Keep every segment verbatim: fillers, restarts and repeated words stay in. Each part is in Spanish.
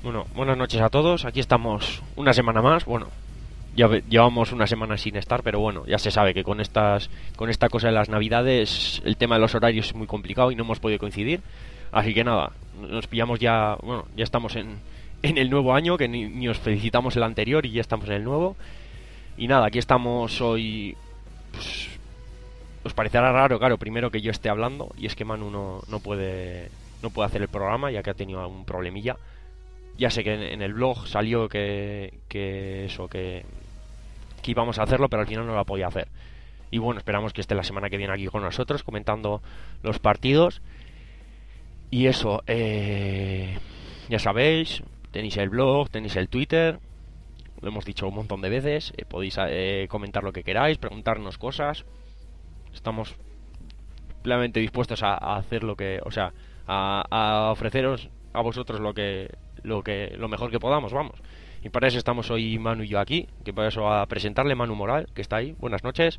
Bueno, buenas noches a todos. Aquí estamos una semana más. Bueno, ya ve- llevamos una semana sin estar, pero bueno, ya se sabe que con estas, con esta cosa de las Navidades, el tema de los horarios es muy complicado y no hemos podido coincidir. Así que nada, nos pillamos ya, bueno, ya estamos en, en el nuevo año, que ni, ni os felicitamos el anterior y ya estamos en el nuevo. Y nada, aquí estamos hoy. Pues, os parecerá raro, claro, primero que yo esté hablando y es que Manu no, no puede, no puede hacer el programa ya que ha tenido algún problemilla. Ya sé que en, en el blog salió que, que eso, que, que íbamos a hacerlo, pero al final no lo podía hacer. Y bueno, esperamos que esté la semana que viene aquí con nosotros comentando los partidos. Y eso, eh, ya sabéis, tenéis el blog, tenéis el Twitter, lo hemos dicho un montón de veces, eh, podéis eh, comentar lo que queráis, preguntarnos cosas. Estamos plenamente dispuestos a, a hacer lo que, o sea, a, a ofreceros a vosotros lo que, lo que, lo mejor que podamos, vamos. Y para eso estamos hoy Manu y yo aquí, que para eso a presentarle Manu Moral, que está ahí. Buenas noches.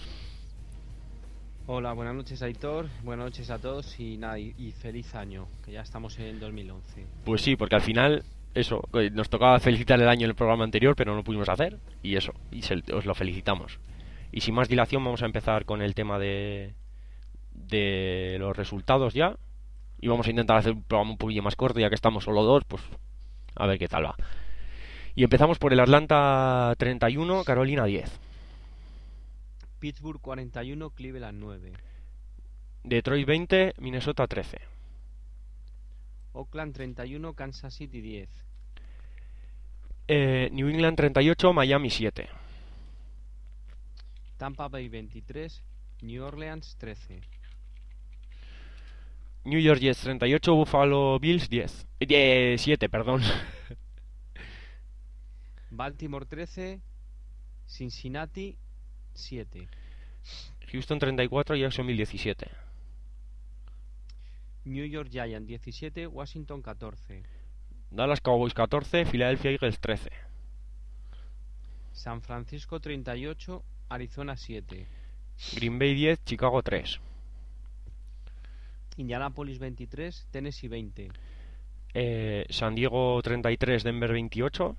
Hola, buenas noches Aitor, buenas noches a todos y nada, y, y feliz año, que ya estamos en dos mil once. Pues sí, porque al final, eso, eh, nos tocaba felicitar el año en el programa anterior, pero no lo pudimos hacer, y eso, y se, os lo felicitamos. Y sin más dilación vamos a empezar con el tema de, de los resultados ya, y vamos a intentar hacer un programa un poquillo más corto, ya que estamos solo dos, pues a ver qué tal va. Y empezamos por el Atlanta treinta y uno, Carolina diez. Pittsburgh cuarenta y uno, Cleveland nueve. Detroit veinte, Minnesota trece. Oakland treinta y uno, Kansas City diez. Eh, New England treinta y ocho, Miami siete. Tampa Bay veintitrés, New Orleans trece. New York Jets treinta y ocho, Buffalo Bills diez. Eh, siete, perdón. Baltimore trece, Cincinnati siete. Houston treinta y cuatro, Jacksonville diecisiete. New York Giants diecisiete, Washington catorce. Dallas Cowboys catorce, Philadelphia Eagles trece. San Francisco treinta y ocho, Arizona siete. Green Bay diez, Chicago tres. Indianapolis veintitrés, Tennessee veinte. Eh, San Diego treinta y tres, Denver veintiocho.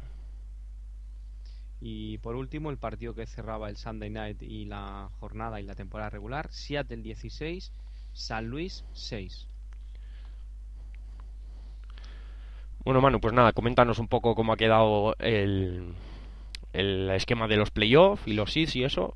Y por último, el partido que cerraba el Sunday Night y la jornada y la temporada regular, Seattle dieciséis, San Luis seis. Bueno, Manu, pues nada, coméntanos un poco cómo ha quedado el, el esquema de los playoffs y los seeds y eso.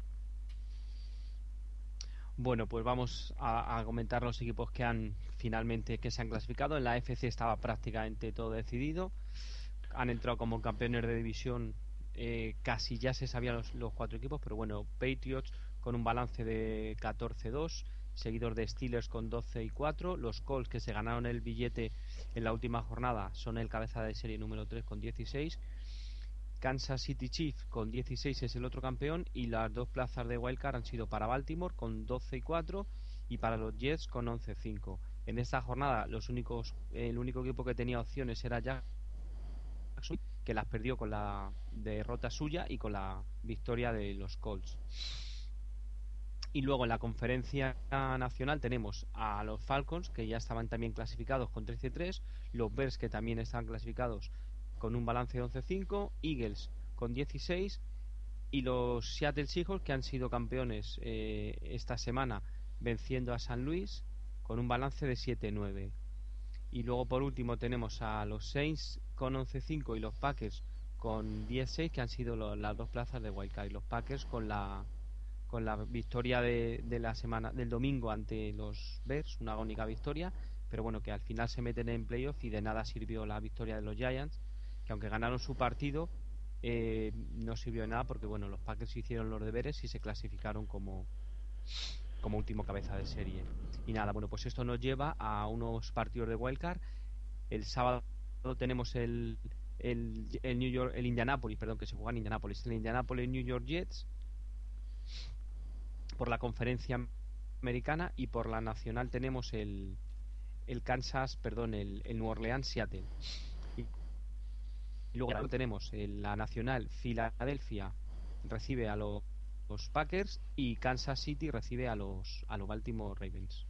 Bueno, pues vamos a, a comentar los equipos que han finalmente que se han clasificado. En la A F C estaba prácticamente todo decidido. Han entrado como campeones de división. Eh, casi ya se sabían los, los cuatro equipos, pero bueno, Patriots con un balance de catorce dos, seguidos de Steelers con doce y cuatro. Los Colts, que se ganaron el billete en la última jornada, son el cabeza de serie número tres con dieciséis. Kansas City Chiefs con dieciséis es el otro campeón, y las dos plazas de wildcard han sido para Baltimore con doce y cuatro y para los Jets con once y cinco. En esta jornada los únicos el único equipo que tenía opciones era Jackson, que las perdió con la derrota suya y con la victoria de los Colts. Y luego en la conferencia nacional tenemos a los Falcons, que ya estaban también clasificados con trece tres, los Bears, que también están clasificados con un balance de once cinco, Eagles con dieciséis y los Seattle Seahawks, que han sido campeones eh, esta semana venciendo a San Luis con un balance de siete nueve. Y luego por último tenemos a los Saints con once cinco y los Packers con diez seis, que han sido lo, las dos plazas de wildcard. Y los Packers con la con la victoria de, de la semana del domingo ante los Bears, una única victoria, pero bueno, que al final se meten en playoff y de nada sirvió la victoria de los Giants, que aunque ganaron su partido eh, no sirvió de nada, porque bueno, los Packers hicieron los deberes y se clasificaron como como último cabeza de serie. Y nada, bueno, pues esto nos lleva a unos partidos de wildcard. El sábado tenemos el el, el New York, el Indianapolis, perdón, que se juega en Indianapolis, el Indianapolis New York Jets por la conferencia americana, y por la nacional tenemos el el Kansas, perdón, el, el New Orleans Seattle. Y luego tenemos en la nacional, Filadelfia recibe a los, los Packers y Kansas City recibe a los a los Baltimore Ravens.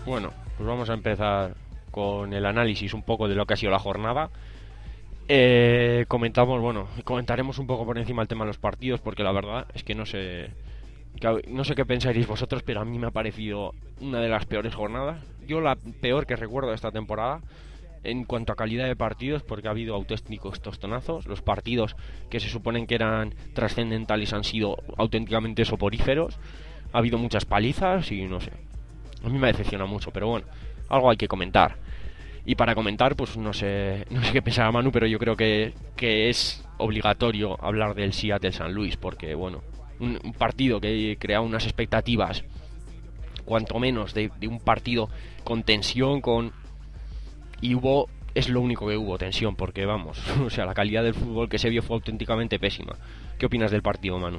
Bueno, pues vamos a empezar con el análisis un poco de lo que ha sido la jornada. Eh, comentamos, bueno, comentaremos un poco por encima el tema de los partidos, porque la verdad es que no sé, no sé qué pensaréis vosotros, pero a mí me ha parecido una de las peores jornadas. Yo la peor que recuerdo de esta temporada en cuanto a calidad de partidos, porque ha habido auténticos tostonazos. Los partidos que se suponen que eran trascendentales han sido auténticamente soporíferos. Ha habido muchas palizas y no sé. A mí me decepciona mucho, pero bueno, algo hay que comentar. Y para comentar, pues no sé, no sé qué pensaba Manu, pero yo creo que, que es obligatorio hablar del Seattle San Luis, porque bueno, un, un partido que crea unas expectativas, cuanto menos, de, de un partido con tensión, con y hubo, es lo único que hubo, tensión, porque vamos, o sea, la calidad del fútbol que se vio fue auténticamente pésima. ¿Qué opinas del partido, Manu?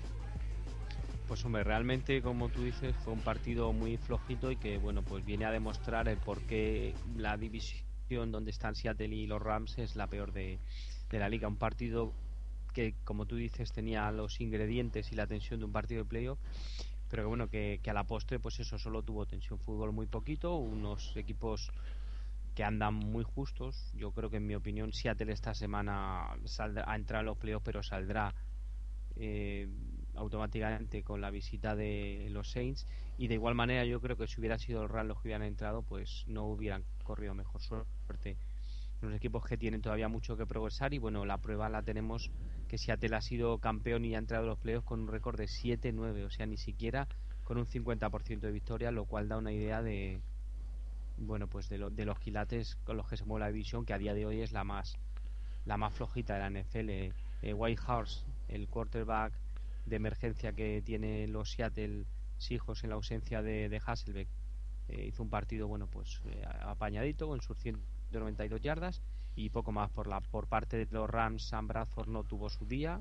Pues hombre, realmente, como tú dices, fue un partido muy flojito y que, bueno, pues viene a demostrar el por qué la división donde están Seattle y los Rams es la peor de, de la liga. Un partido que, como tú dices, tenía los ingredientes y la tensión de un partido de playoff, pero que, bueno, que, que a la postre, pues eso, solo tuvo tensión, fútbol muy poquito, unos equipos que andan muy justos. Yo creo que, en mi opinión, Seattle esta semana saldrá a entrar a los playoffs, pero saldrá eh, automáticamente con la visita de los Saints, y de igual manera yo creo que si hubiera sido el Rams los que hubieran entrado, pues no hubieran corrido mejor suerte. Los equipos que tienen todavía mucho que progresar, y bueno, la prueba la tenemos que Seattle ha sido campeón y ha entrado a los playoffs con un récord de siete nueve, o sea, ni siquiera con un cincuenta por ciento de victoria, lo cual da una idea de, bueno, pues de, lo, de los quilates con los que se mueve la división, que a día de hoy es la más la más flojita de la N F L. eh, Whitehouse, el quarterback de emergencia que tiene los Seattle Seahawks en la ausencia de, de Hasselbeck, eh, hizo un partido, bueno, pues eh, apañadito con sus ciento noventa y dos yardas y poco más. Por la por parte de los Rams, Sam Bradford no tuvo su día,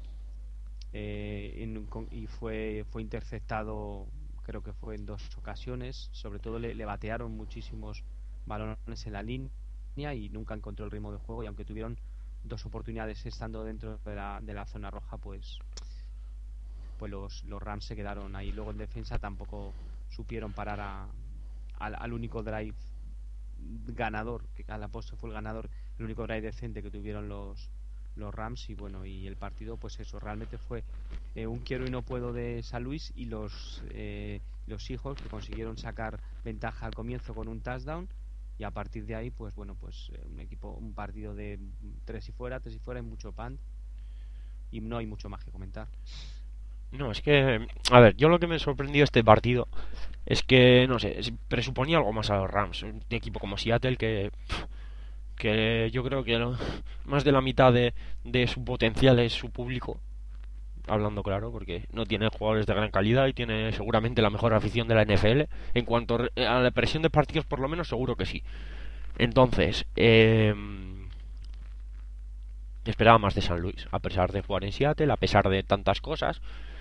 eh, en, y fue fue interceptado, creo que fue en dos ocasiones. Sobre todo le, le batearon muchísimos balones en la línea y nunca encontró el ritmo de juego, y aunque tuvieron dos oportunidades estando dentro de la, de la zona roja, pues pues los, los Rams se quedaron ahí. Luego en defensa tampoco supieron parar a, a, al único drive ganador, que a la postre fue el ganador, el único drive decente que tuvieron los los Rams. Y bueno, y el partido, pues eso, realmente fue eh, un quiero y no puedo de San Luis, y los eh, los hijos que consiguieron sacar ventaja al comienzo con un touchdown, y a partir de ahí, pues bueno, pues eh, un equipo, un partido de tres y fuera, tres y fuera, y mucho pan, y no hay mucho más que comentar. No, es que, a ver, yo lo que me sorprendió este partido es que, no sé, presuponía algo más a los Rams, un equipo como Seattle que, que yo creo que no, más de la mitad de, de su potencial es su público, hablando claro, porque no tiene jugadores de gran calidad y tiene seguramente la mejor afición de la N F L. En cuanto a la presión de partidos, por lo menos, seguro que sí. Entonces, eh, esperaba más de San Luis, a pesar de jugar en Seattle, a pesar de tantas cosas.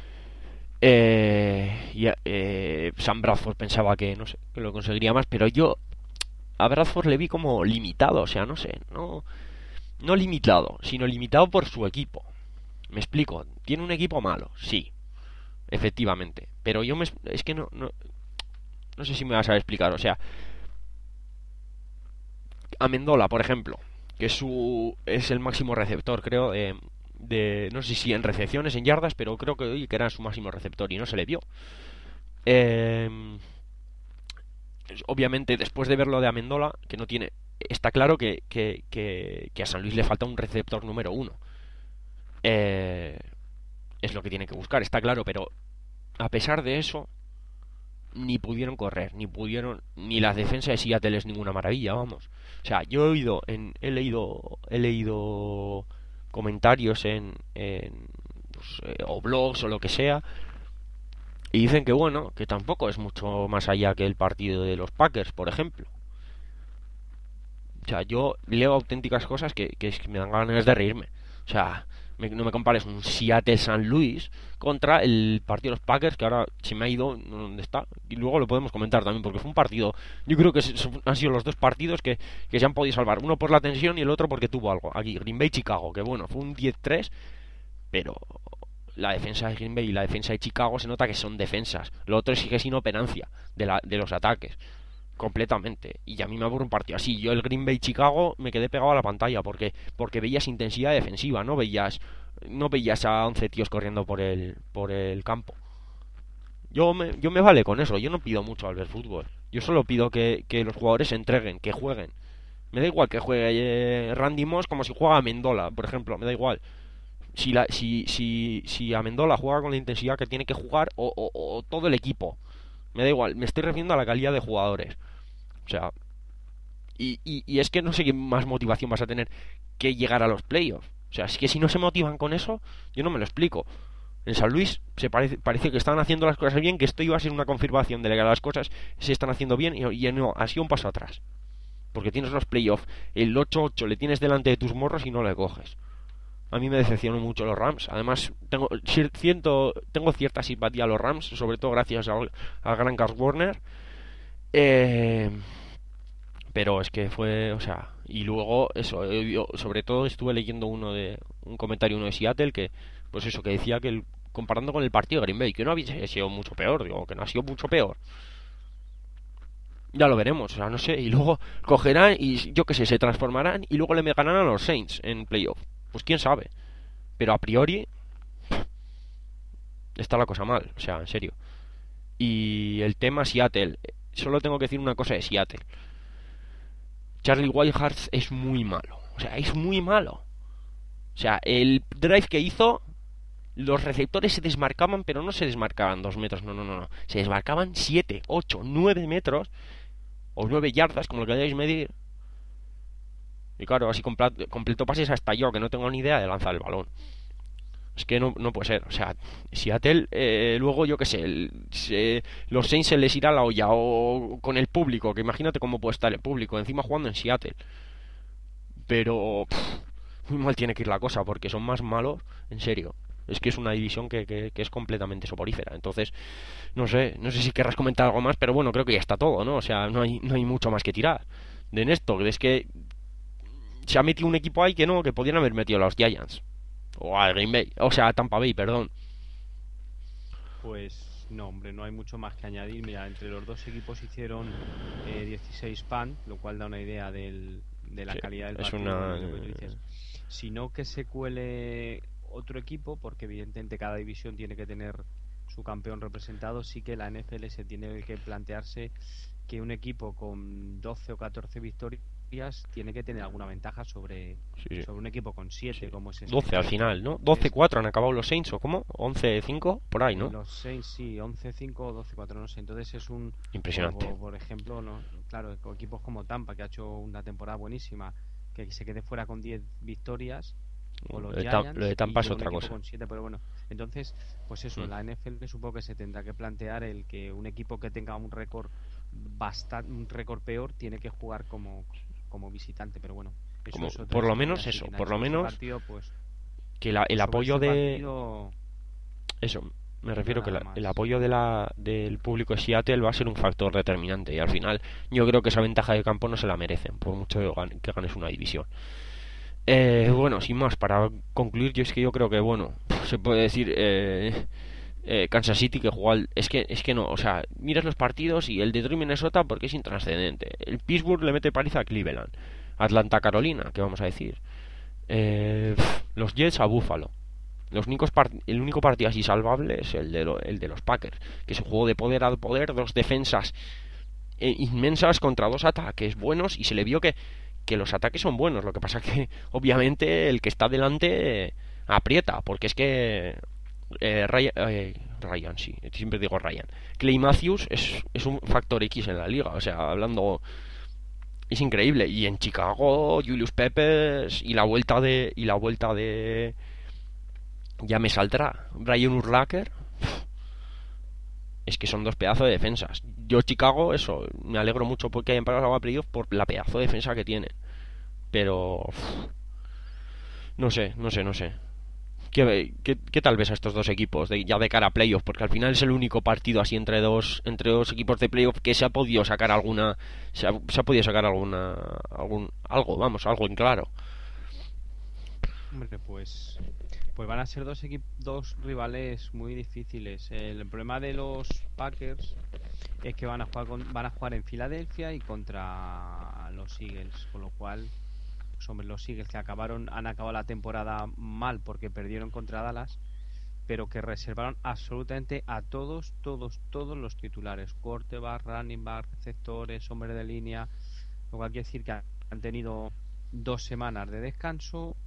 Eh, y eh, Sam Bradford pensaba que, no sé, que lo conseguiría más, pero yo a Bradford le vi como limitado, o sea, no sé, no, no limitado, sino limitado por su equipo. Me explico, tiene un equipo malo, sí, efectivamente, pero yo me, es que no, no, no sé si me vas a explicar, o sea, Amendola, por ejemplo, que es su es el máximo receptor, creo, de, de no sé si en recepciones, en yardas, pero creo que oye, que era su máximo receptor y no se le vio. Eh, obviamente, después de ver lo de Amendola, que no tiene, está claro que, que, que, que a San Luis le falta un receptor número uno. Eh, es lo que tiene que buscar, está claro, pero a pesar de eso, ni pudieron correr, ni pudieron, ni la defensa de Seattle es ninguna maravilla, vamos. O sea, yo he oído, en, he leído, he leído comentarios en, en pues, eh, o blogs o lo que sea, y dicen que bueno, que tampoco es mucho más allá que el partido de los Packers, por ejemplo. O sea, yo leo auténticas cosas que, que, que me dan ganas de reírme. O sea, me, no me compares un Seattle San Luis contra el partido de los Packers, que ahora se me ha ido donde está, y luego lo podemos comentar también, porque fue un partido, yo creo que han sido los dos partidos que, que se han podido salvar, uno por la tensión y el otro porque tuvo algo. Aquí, Green Bay Chicago, que bueno, fue un diez tres, pero la defensa de Green Bay y la defensa de Chicago se nota que son defensas, lo otro sigue siendo penancia de, la, de los ataques. completamente. Y a mí me aburre un partido así. Yo el Green Bay Chicago me quedé pegado a la pantalla porque porque veías intensidad defensiva, no veías no veías a once tíos corriendo por el por el campo. Yo me, yo me vale con eso, yo no pido mucho al ver fútbol. Yo solo pido que, que los jugadores se entreguen, que jueguen. Me da igual que juegue eh, Randy Moss como si juega Amendola, por ejemplo, me da igual. Si, la, si, si, si Amendola juega con la intensidad que tiene que jugar o, o, o todo el equipo, me da igual, me estoy refiriendo a la calidad de jugadores. O sea, y, y, y es que no sé qué más motivación vas a tener que llegar a los playoffs. O sea, es que si no se motivan con eso, yo no me lo explico. En San Luis se parece, parece que estaban haciendo las cosas bien, que esto iba a ser una confirmación de que las cosas se están haciendo bien y, y no, ha sido un paso atrás. Porque tienes los playoffs, el ocho ocho le tienes delante de tus morros y no le coges. A mí me decepcionó mucho los Rams. Además, tengo, siento, tengo cierta simpatía a los Rams, sobre todo gracias al, al gran Kurt Warner. Eh, pero es que fue, o sea, y luego eso, yo, sobre todo estuve leyendo uno de un comentario uno de Seattle que, pues eso, que decía que el, comparando con el partido de Green Bay, que no había sido mucho peor, digo, que no ha sido mucho peor. Ya lo veremos, o sea, no sé, y luego cogerán y yo qué sé, se transformarán y luego le ganarán a los Saints en playoff. Pues quién sabe. Pero a priori está la cosa mal, o sea, en serio. Y el tema Seattle, solo tengo que decir una cosa de Seattle. Charlie Whitehurst es muy malo, o sea, es muy malo. O sea, el drive que hizo, los receptores se desmarcaban, pero no se desmarcaban dos metros, no, no, no, no. Se desmarcaban siete, ocho, nueve metros, o nueve yardas, como lo queráis medir. Y claro, así completo, completo pases hasta yo, que no tengo ni idea de lanzar el balón. Es que no, no puede ser. O sea, Seattle, eh, luego yo qué sé, el, se, los Saints se les irá la olla, o con el público, que imagínate cómo puede estar el público, encima jugando en Seattle. Pero pff, muy mal tiene que ir la cosa, porque son más malos, en serio. Es que es una división que, que, que es completamente soporífera. Entonces, no sé, no sé si querrás comentar algo más, pero bueno, creo que ya está todo, ¿no? O sea, no hay, no hay mucho más que tirar de en esto. Es que se ha metido un equipo ahí que no, que podían haber metido a los Giants. O a Green Bay, o sea, a Tampa Bay, perdón. Pues no, hombre, no hay mucho más que añadir. Mira, entre los dos equipos hicieron eh, dieciséis pan, lo cual da una idea del, de la sí, calidad del es partido. Una... Lo que tú dices. Sino que se cuele otro equipo, porque evidentemente cada división tiene que tener su campeón representado. Sí que la N F L se tiene que plantearse que un equipo con doce o catorce victorias tiene que tener alguna ventaja sobre, sí, sobre un equipo con siete, sí. Como es este doce al final, ¿no? doce cuatro han acabado los Saints, ¿o cómo? once cinco, por ahí, ¿no? Los Saints, sí, once cinco o doce cuatro, no sé. Entonces es un... Impresionante. Por, por ejemplo, no, claro, con equipos como Tampa, que ha hecho una temporada buenísima, que se quede fuera con diez victorias, o los lo, de Giants, lo de Tampa es otra cosa. Con siete, pero bueno, entonces, pues eso, mm. la N F L supongo que se tendrá que plantear el que un equipo que tenga un récord bastante, un récord peor, tiene que jugar como... como visitante, pero bueno, eso como, es por lo menos eso, por lo menos partido, pues, que la, el apoyo de partido, eso, me refiero que la, el apoyo de la del público de Seattle va a ser un factor determinante y al final yo creo que esa ventaja de campo no se la merecen, por mucho que ganes una división. Eh, bueno, sin más, para concluir, yo es que yo creo que bueno, se puede decir eh, eh, Kansas City que jugó al, es que es que no, o sea, miras los partidos y el de Detroit Minnesota porque es intrascendente. El Pittsburgh le mete paliza a Cleveland, Atlanta Carolina, ¿qué vamos a decir? Eh, los Jets a Buffalo. Los únicos part- el único partido así salvable es el de, lo, el de los Packers, que es un juego de poder a poder, dos defensas eh, inmensas contra dos ataques buenos y se le vio que que los ataques son buenos, lo que pasa que obviamente el que está delante eh, aprieta, porque es que eh, Ryan, eh, Ryan, sí, siempre digo Ryan, Clay Matthews es, es un factor X en la liga, o sea, hablando, es increíble. Y en Chicago Julius Peppers y la vuelta de y la vuelta de ya me saldrá Brian Urlacher, es que son dos pedazos de defensas. Yo Chicago, eso, me alegro mucho porque hayan pasado a playoff por la pedazo de defensa que tienen. Pero uf, no sé, no sé, no sé. ¿Qué, qué, qué tal ves a estos dos equipos de, ya de cara a playoff? Porque al final es el único partido así entre dos entre dos equipos de playoff que se ha podido sacar alguna se ha, se ha podido sacar alguna algún algo, vamos, algo en claro. Hombre, pues Pues van a ser dos equip- dos rivales muy difíciles. El problema de los Packers es que van a jugar con- van a jugar en Filadelfia y contra los Eagles, con lo cual, pues, hombre, los Eagles que acabaron han acabado la temporada mal porque perdieron contra Dallas, pero que reservaron absolutamente a todos, todos, todos los titulares, quarterback, running back, receptores, hombre de línea, lo cual quiere decir que han tenido dos semanas de descanso,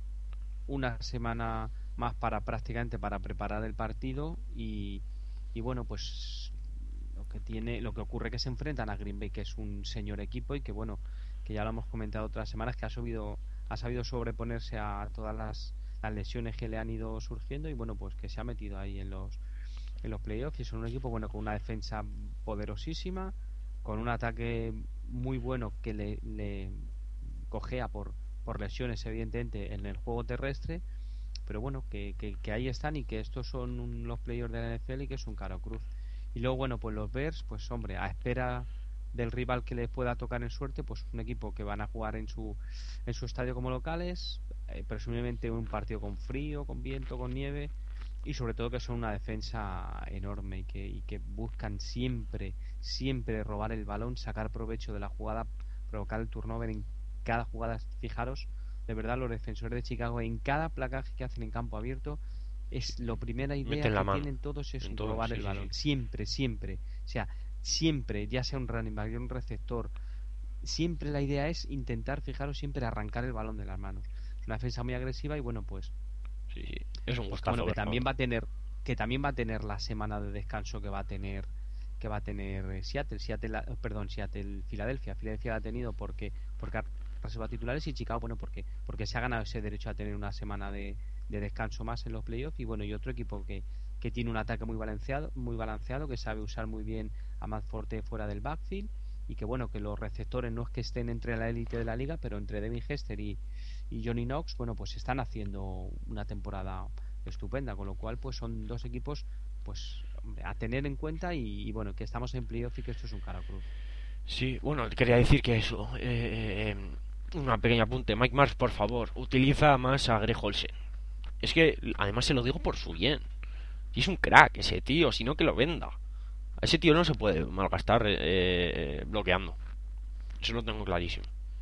una semana más para prácticamente para preparar el partido y, y bueno, pues lo que tiene, lo que ocurre que se enfrentan a Green Bay, que es un señor equipo y que bueno, que ya lo hemos comentado otras semanas, que ha subido, ha sabido sobreponerse a todas las, las lesiones que le han ido surgiendo y bueno, pues que se ha metido ahí en los en los playoffs y son un equipo bueno con una defensa poderosísima, con un ataque muy bueno que le, le cojea por, por lesiones evidentemente en el juego terrestre, pero bueno, que, que, que ahí están y que estos son un- los playoffs de la N F L y que es un caro cruz. Y luego, bueno, pues los Bears, pues hombre, a espera del rival que les pueda tocar en suerte, pues un equipo que van a jugar en su en su estadio como locales, eh, presumiblemente un partido con frío, con viento, con nieve y sobre todo que son una defensa enorme y que, y que buscan siempre, siempre robar el balón, sacar provecho de la jugada, provocar el turnover en cada jugada. Fijaros, de verdad, los defensores de Chicago en cada placaje que hacen en campo abierto es la primera idea Meten la que mano tienen todos es en todo, robar sí, el sí, balón, sí. siempre, siempre, o sea, siempre, ya sea un running back, un receptor, siempre la idea es intentar, fijaros, siempre arrancar el balón de las manos. Es una defensa muy agresiva y bueno, pues Sí, sí. Es un pues que gustazo bueno, que verlo. también va a tener que también va a tener la semana de descanso que va a tener que va a tener eh, Seattle, Seattle, la- perdón, Seattle, Filadelfia, Filadelfia la ha tenido porque porque ha reservado titulares y Chicago, bueno, porque porque se ha ganado ese derecho a tener una semana de, de descanso más en los playoffs y bueno, y otro equipo que que tiene un ataque muy balanceado, muy balanceado, que sabe usar muy bien a Matt Forte fuera del backfield y que bueno, que los receptores no es que estén entre la élite de la liga, pero entre Devin Hester y, y Johnny Knox, bueno, pues están haciendo una temporada estupenda, con lo cual pues son dos equipos pues hombre, a tener en cuenta y, y bueno, que estamos en playoff y que esto es un cara cruz. Sí, bueno, quería decir que eso. Eh, eh, una pequeña apunte. Mike Mars, por favor, utiliza más a Greg Olsen. Es que, además, se lo digo por su bien. Y es un crack ese tío, si no que lo venda. A ese tío no se puede malgastar eh, eh, bloqueando. Eso lo tengo clarísimo.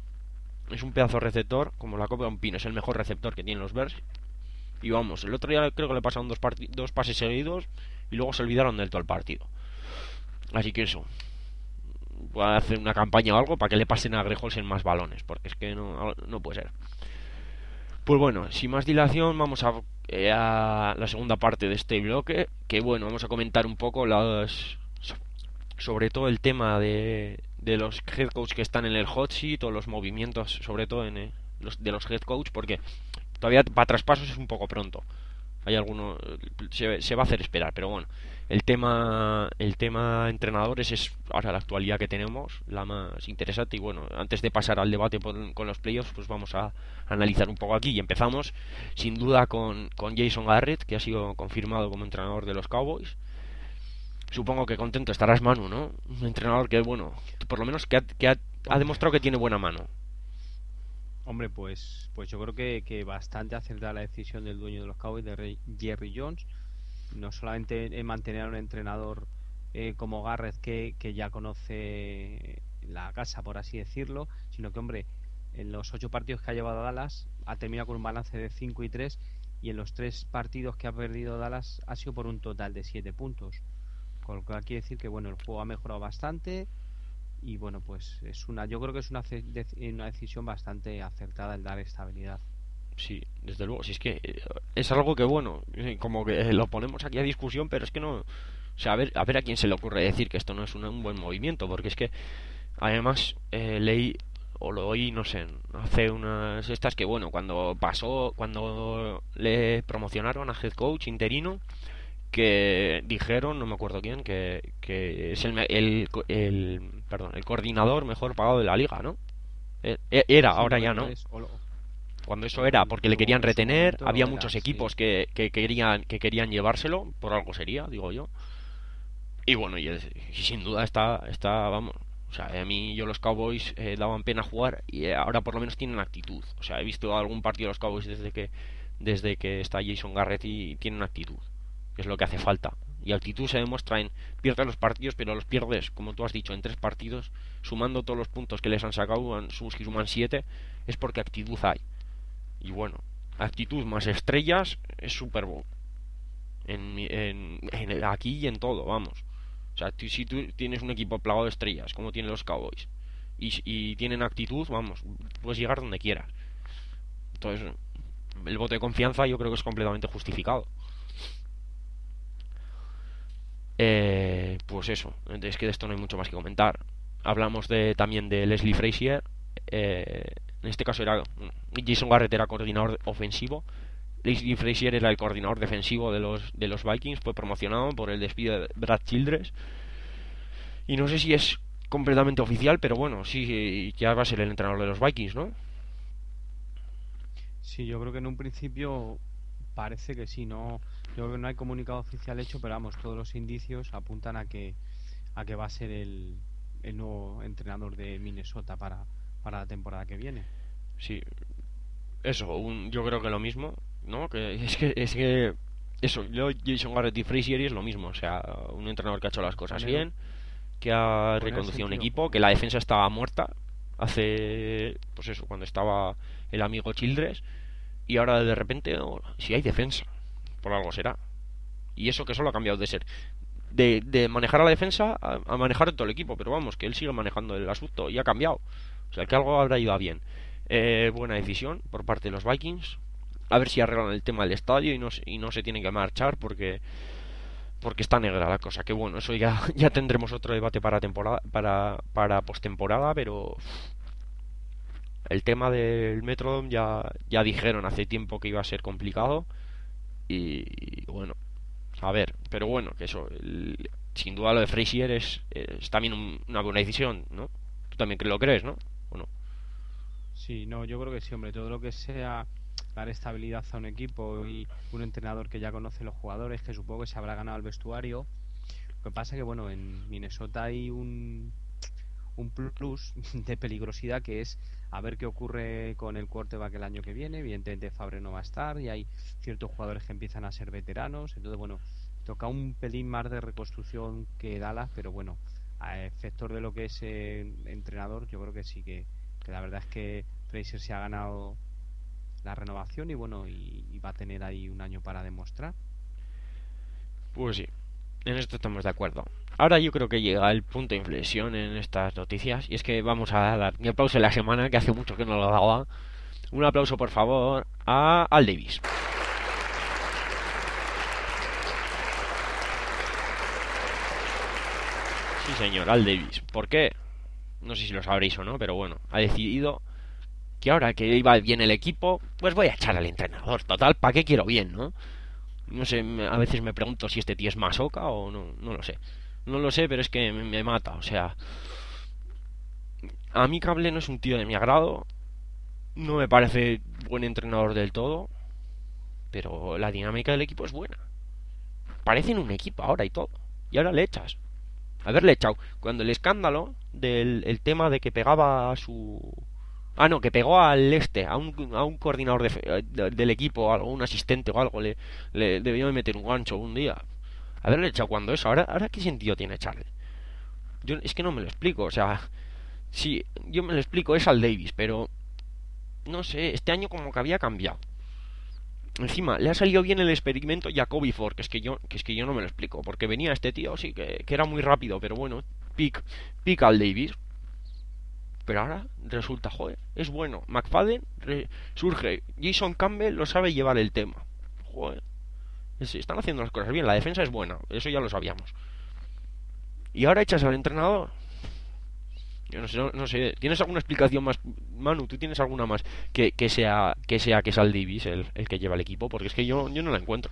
Es un pedazo de receptor, como la copa de un pino. Es el mejor receptor que tienen los Bears. Y vamos, el otro día creo que le pasaron dos, dos pases seguidos y luego se olvidaron del todo el partido. Así que eso, voy a hacer una campaña o algo para que le pasen a Greg Olsen más balones, porque es que no, no puede ser. Pues bueno, sin más dilación, vamos a, eh, a la segunda parte de este bloque, que bueno, vamos a comentar un poco las, sobre todo el tema de, de los head coach que están en el hot seat o los movimientos, sobre todo en eh, los, de los head coach, porque todavía para traspasos es un poco pronto. Hay algunos, se, se va a hacer esperar, pero bueno, el tema el tema entrenadores es ahora la actualidad que tenemos, la más interesante. Y bueno, antes de pasar al debate por, con los playoffs, pues vamos a analizar un poco aquí y empezamos sin duda con, con Jason Garrett, que ha sido confirmado como entrenador de los Cowboys. Supongo que contento estarás, Manu, ¿no? Un entrenador que, bueno, por lo menos que ha, que ha, ha demostrado que tiene buena mano. Hombre, pues pues yo creo que, que bastante acertada la decisión del dueño de los Cowboys, de Rey- Jerry Jones, no solamente en mantener a un entrenador eh, como Garrett que, que ya conoce la casa, por así decirlo, sino que, hombre, en los ocho partidos que ha llevado a Dallas ha terminado con un balance de cinco y tres y en los tres partidos que ha perdido Dallas ha sido por un total de siete puntos. Con lo cual quiere decir que bueno, el juego ha mejorado bastante y bueno, pues es una, yo creo que es una, ce- de- una decisión bastante acertada el dar estabilidad. Sí, desde luego, si es que eh, es algo que, bueno, eh, como que eh, lo ponemos aquí a discusión, pero es que no. O sea, a ver, a ver a quién se le ocurre decir que esto no es una- un buen movimiento, porque es que, además, eh, leí, o lo oí, no sé, hace unas estas que, bueno, cuando pasó, cuando le promocionaron a head coach interino, que dijeron, no me acuerdo quién, que, que es el, me- el, co- el, perdón, el coordinador mejor pagado de la liga, ¿no? Eh, eh, Era, Sí, ahora ya bueno, no. es, o lo- Cuando eso pues era bueno, porque le lo- querían en su retener, momento había lo era, muchos sí. equipos que, que querían que querían llevárselo, por algo sería, digo yo. Y bueno, y, es- y sin duda está, está, vamos, o sea, a mí yo los Cowboys eh, daban pena jugar y eh, ahora por lo menos tienen actitud. O sea, he visto algún partido de los Cowboys desde que desde que está Jason Garrett y tienen actitud, que es lo que hace falta. Y actitud se demuestra en pierdes los partidos, pero los pierdes, como tú has dicho, en tres partidos, sumando todos los puntos que les han sacado, si suman siete, es porque actitud hay. Y bueno, actitud más estrellas es Super Bowl. En, en, en aquí y en todo, vamos. O sea, tú, si tú tienes un equipo plagado de estrellas, como tienen los Cowboys, y, y tienen actitud, vamos, puedes llegar donde quieras. Entonces, el voto de confianza yo creo que es completamente justificado. Eh, pues eso, es que de esto no hay mucho más que comentar. Hablamos de también de Leslie Frazier. Eh, en este caso era Jason Garrett era coordinador ofensivo. Leslie Frazier era el coordinador defensivo de los de los Vikings. Fue promocionado por el despido de Brad Childress. Y no sé si es completamente oficial, pero bueno, sí, ya va a ser el entrenador de los Vikings, ¿no? Sí, yo creo que en un principio parece que sí, no, yo creo que no hay comunicado oficial hecho, pero vamos, todos los indicios apuntan a que a que va a ser el, el nuevo entrenador de Minnesota para, para la temporada que viene. Sí, eso, un, yo creo que lo mismo, ¿no? Que es que es que eso, yo Jason Garrett y Frazier es lo mismo, o sea, un entrenador que ha hecho las cosas Poner, bien, que ha poner reconducido un sentido. equipo, que la defensa estaba muerta hace, pues eso, cuando estaba el amigo Childress, y ahora de repente, oh, si hay defensa, por algo será. Y eso que solo ha cambiado de ser de, de manejar a la defensa a, a manejar todo el equipo, pero vamos, que él sigue manejando el asunto y ha cambiado. O sea, que algo habrá ido a bien. Eh, buena decisión por parte de los Vikings. A ver si arreglan el tema del estadio y no, y no se tienen que marchar porque porque está negra la cosa. Que bueno, eso ya, ya tendremos otro debate para temporada para, para postemporada, pero el tema del Metrodome ya, ya dijeron hace tiempo que iba a ser complicado y, y bueno, a ver, pero bueno, que eso, el, sin duda lo de Frazier es, es también un, una buena decisión, ¿no? Tú también lo crees, ¿no? ¿O no? Sí, no, yo creo que sí, hombre, todo lo que sea dar estabilidad a un equipo y un entrenador que ya conoce los jugadores, que supongo que se habrá ganado el vestuario. Lo que pasa que, bueno, en Minnesota hay un, un plus de peligrosidad que es a ver qué ocurre con el quarterback el año que viene. Evidentemente Favre no va a estar y hay ciertos jugadores que empiezan a ser veteranos, entonces bueno, toca un pelín más de reconstrucción que Dallas, pero bueno, a efectos de lo que es eh, entrenador, yo creo que sí que, que la verdad es que Fraser se ha ganado la renovación y bueno, y, y va a tener ahí un año para demostrar. Pues sí, en esto estamos de acuerdo. Ahora yo creo que llega el punto de inflexión en estas noticias y es que vamos a dar mi aplauso de la semana, que hace mucho que no lo daba. Un aplauso por favor a Al Davis. Sí señor, Al Davis. ¿Por qué? No sé si lo sabréis o no, pero bueno, ha decidido que ahora que iba bien el equipo, pues voy a echar al entrenador. Total, ¿para qué quiero bien, no? No sé, a veces me pregunto si este tío es masoca o no, no lo sé. No lo sé, pero es que me, me mata, o sea, a mí Cable no es un tío de mi agrado, no me parece buen entrenador del todo, pero la dinámica del equipo es buena. Parecen un equipo ahora y todo. Y ahora le echas. Haberle echado. Cuando el escándalo del el tema de que pegaba a su... Ah, no, que pegó al este, a un, a un coordinador de, de, del equipo, o algo, un asistente o algo, le, le debió de meter un gancho un día. Haberle echado cuando eso. Ahora, ahora ¿qué sentido tiene echarle? Yo es que no me lo explico, o sea... Sí, yo me lo explico, es Al Davis, pero... No sé, este año como que había cambiado. Encima, le ha salido bien el experimento Jacoby Ford, que es que yo, que es que yo no me lo explico, porque venía este tío, sí, que, que era muy rápido, pero bueno, pick, pick al Davis. Pero ahora resulta, joder, es bueno. McFadden re, surge, Jason Campbell lo sabe llevar el tema. Joder, es, están haciendo las cosas bien, la defensa es buena, eso ya lo sabíamos. Y ahora echas al entrenador. Yo no sé, no, no sé, ¿tienes alguna explicación más, Manu? ¿Tú tienes alguna más que, que sea que sea que Sal Davis el, el que lleva el equipo? Porque es que yo, yo no la encuentro.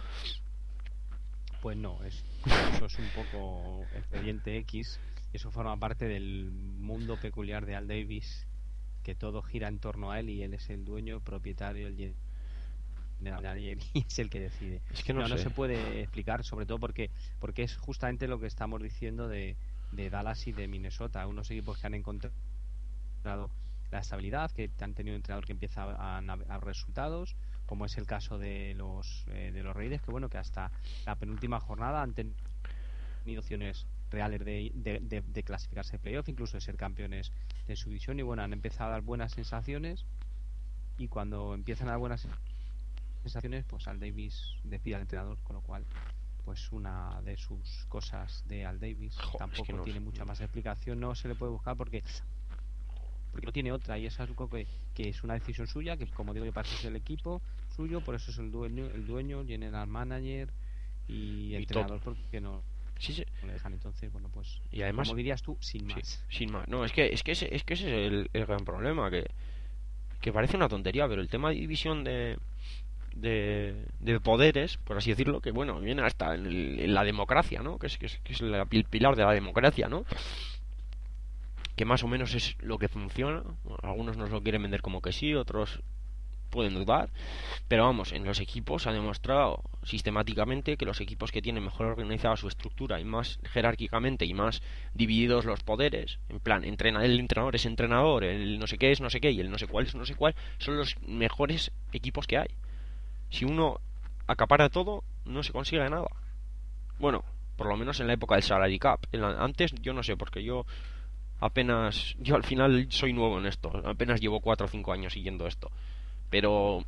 Pues no, es, eso es un poco expediente X. Eso forma parte del mundo peculiar de Al Davis, que todo gira en torno a él y él es el dueño, el propietario, el general y es el que decide. Es que no, No, sé. no se puede explicar, sobre todo porque porque es justamente lo que estamos diciendo de, de Dallas y de Minnesota, unos equipos que han encontrado la estabilidad, que han tenido un entrenador que empieza a, a resultados, como es el caso de los eh, de los Raiders, que bueno, que hasta la penúltima jornada han tenido opciones reales de, de, de, de clasificarse de playoff, incluso de ser campeones de su división, y bueno, han empezado a dar buenas sensaciones, y cuando empiezan a dar buenas sensaciones, pues Al Davis despide al entrenador, con lo cual pues una de sus cosas de Al Davis Joder, tampoco es que no, tiene mucha más explicación, no se le puede buscar porque porque no tiene otra, y es algo que, que es una decisión suya, que como digo yo, para eso es el equipo suyo, por eso es el dueño, el dueño, general manager y, y entrenador, todo. porque no, Sí, sí. no le dejan. Entonces, bueno, pues Y además, como dirías tú, sin sí, más. sin más. No, es que, es que ese, es que ese es el, el gran problema, que, que parece una tontería, pero el tema de división de, de, de poderes, por así decirlo, que bueno, viene hasta en, el- en la democracia, ¿no? Que es, que es, que es la- el pilar de la democracia, ¿no? Que más o menos es lo que funciona. Bueno, algunos nos lo quieren vender como que sí, otros pueden dudar, pero vamos, en los equipos ha demostrado sistemáticamente que los equipos que tienen mejor organizada su estructura y más jerárquicamente y más divididos los poderes, en plan, entrena, el entrenador es entrenador, el no sé qué es no sé qué y el no sé cuál es no sé cuál, son los mejores equipos que hay. Si uno acapara todo, no se consigue nada. Bueno, por lo menos en la época del salary cap. En la- antes yo no sé, porque yo apenas, yo al final soy nuevo en esto, apenas llevo cuatro o cinco años siguiendo esto, pero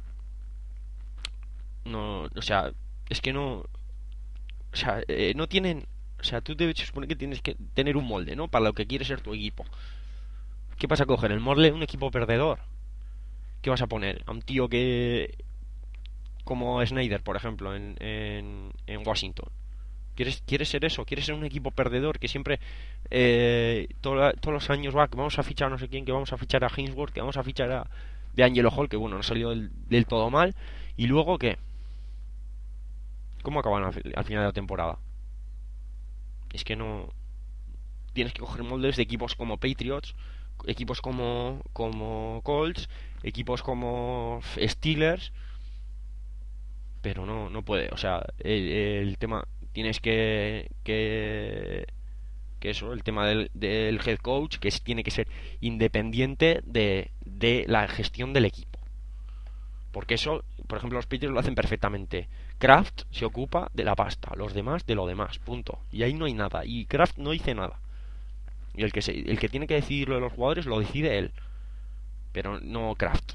no, o sea, es que no, o sea, eh, no tienen, o sea, tú te supone que tienes que tener un molde, ¿no? Para lo que quiere ser tu equipo. ¿Qué vas a coger? ¿El molde de un equipo perdedor? ¿Qué vas a poner? A un tío que, como Snyder, por ejemplo, en, en, en Washington. ¿Quieres, ¿Quieres ser eso? ¿Quieres ser un equipo perdedor que siempre, eh, todo- todos los años va, que vamos a fichar a no sé quién, que vamos a fichar a Hainsworth, que vamos a fichar a de Angelo Hall, que bueno, no salió del, del todo mal, y luego ¿qué? ¿Cómo acaban al, al final de la temporada? Es que no. Tienes que coger moldes de equipos como Patriots, equipos como, como Colts, equipos como Steelers, pero no, no puede. O sea, el, el tema. Tienes que, que. Que eso, el tema del, del head coach, que es- tiene que ser independiente de, de la gestión del equipo. Porque eso, por ejemplo, los Patriots lo hacen perfectamente. Kraft se ocupa de la pasta, los demás de lo demás, punto. Y ahí no hay nada. Y Kraft no dice nada. Y el que, se, el que tiene que decidir lo de los jugadores lo decide él, pero no Kraft.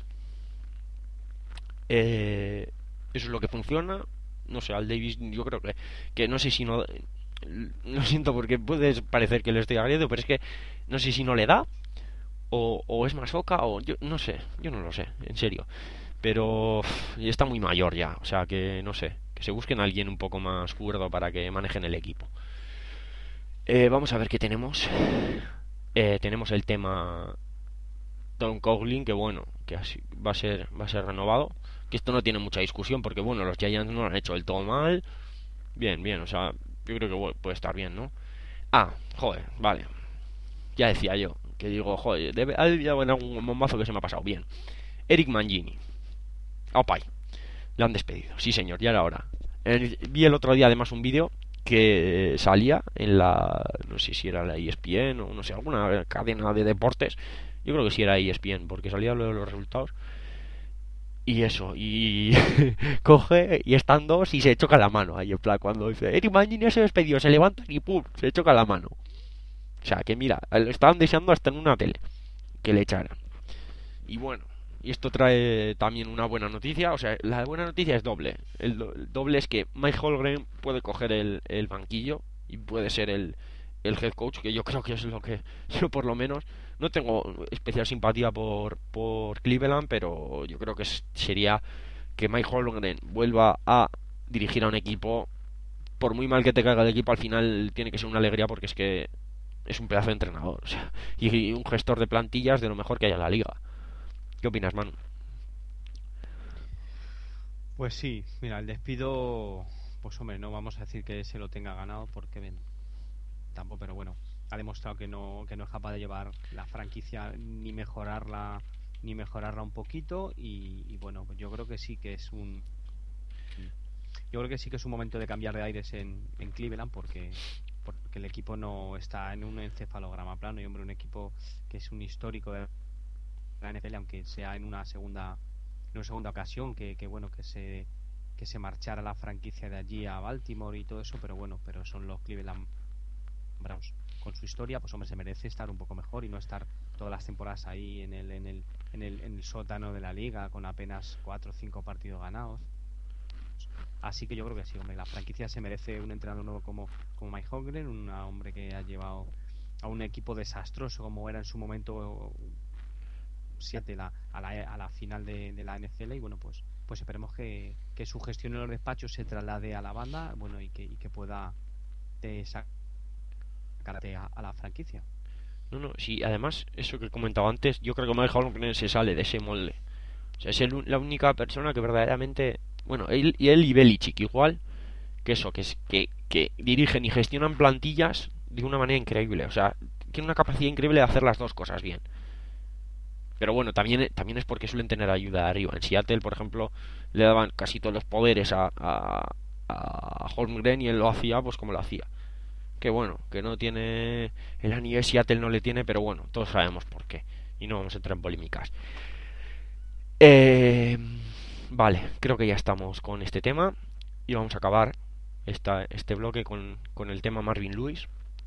Eh, eso es lo que funciona. No sé, al Davis yo creo que, que no sé si no... Lo siento porque puede parecer que le estoy agrediendo, pero es que no sé si no le da o, o es masoca o yo no sé, yo no lo sé, en serio. Pero uf, y está muy mayor ya, o sea que no sé, que se busquen a alguien un poco más cuerdo para que manejen el equipo. Eh, vamos a ver qué tenemos. Eh, tenemos el tema Tom Coughlin, que bueno, que así va a ser va a ser renovado, que esto no tiene mucha discusión porque bueno, los Giants no lo han hecho del todo mal. Bien, bien, o sea, yo creo que bueno, puede estar bien, ¿no? Ah, joder, vale. Ya decía yo, que digo, joder, debe haber algún bombazo que se me ha pasado. Bien. Eric Mangini. Opay. Le han despedido. Sí, señor, ya era hora. El- vi el otro día además un vídeo que salía en la, no sé si era la E S P N o no sé, alguna cadena de deportes. Yo creo que sí era E S P N porque salía lo de los resultados. Y eso, y coge y están dos y se choca la mano ahí en plan cuando dice Eric Mangini se despedido, se levantan y pum, se choca la mano. O sea, que mira, lo estaban deseando hasta en una tele que le echaran. Y bueno, y esto trae también una buena noticia. O sea, la buena noticia es doble. El, do- el doble es que Mike Holmgren puede coger el, el banquillo y puede ser el, el head coach, que yo creo que es lo que yo por lo menos no tengo especial simpatía por, por Cleveland, pero yo creo que es- sería que Mike Holmgren vuelva a dirigir a un equipo. Por muy mal que te caiga el equipo, al final tiene que ser una alegría porque es que es un pedazo de entrenador, o sea, y un gestor de plantillas de lo mejor que hay en la liga. ¿Qué opinas, Manu? Pues sí, mira, el despido, pues hombre, no vamos a decir que se lo tenga ganado porque ven, tampoco, pero bueno, ha demostrado que no, que no es capaz de llevar la franquicia ni mejorarla ni mejorarla un poquito, y, y bueno, pues yo creo que sí que es un yo creo que sí que es un momento de cambiar de aires en, en Cleveland, porque porque el equipo no está en un encefalograma plano, y hombre, un equipo que es un histórico de la N F L, aunque sea en una segunda no es segunda ocasión que, que bueno que se que se marchara la franquicia de allí a Baltimore y todo eso, pero bueno, pero son los Cleveland Browns. Con su historia, pues hombre, se merece estar un poco mejor y no estar todas las temporadas ahí en el en el en el, en el sótano de la liga con apenas cuatro o cinco partidos ganados. Así que yo creo que sí, hombre, la franquicia se merece un entrenador nuevo como, como Mike Holmgren, un hombre que ha llevado a un equipo desastroso como era en su momento siete la, a, la, a la final de, de la N F L, y bueno, pues pues esperemos que, que su gestión en los despachos se traslade a la banda, bueno, y que, y que pueda de sacarte a, a la franquicia. No, no, sí, además, eso que he comentado antes, yo creo que Mike Holmgren se sale de ese molde. O sea, es el, la única persona que verdaderamente... Bueno, él y él y Belichick igual, que eso, que, es, que, que dirigen y gestionan plantillas de una manera increíble. O sea, tiene una capacidad increíble de hacer las dos cosas bien. Pero bueno, también, también es porque suelen tener ayuda de arriba. En Seattle, por ejemplo, le daban casi todos los poderes a, a, a Holmgren y él lo hacía pues como lo hacía. Que bueno, que no tiene... El anillo de Seattle no le tiene, pero bueno, todos sabemos por qué. Y no vamos a entrar en polémicas. Eh, vale, creo que ya estamos con este tema. Y vamos a acabar esta, este bloque con, con el tema Marvin Lewis.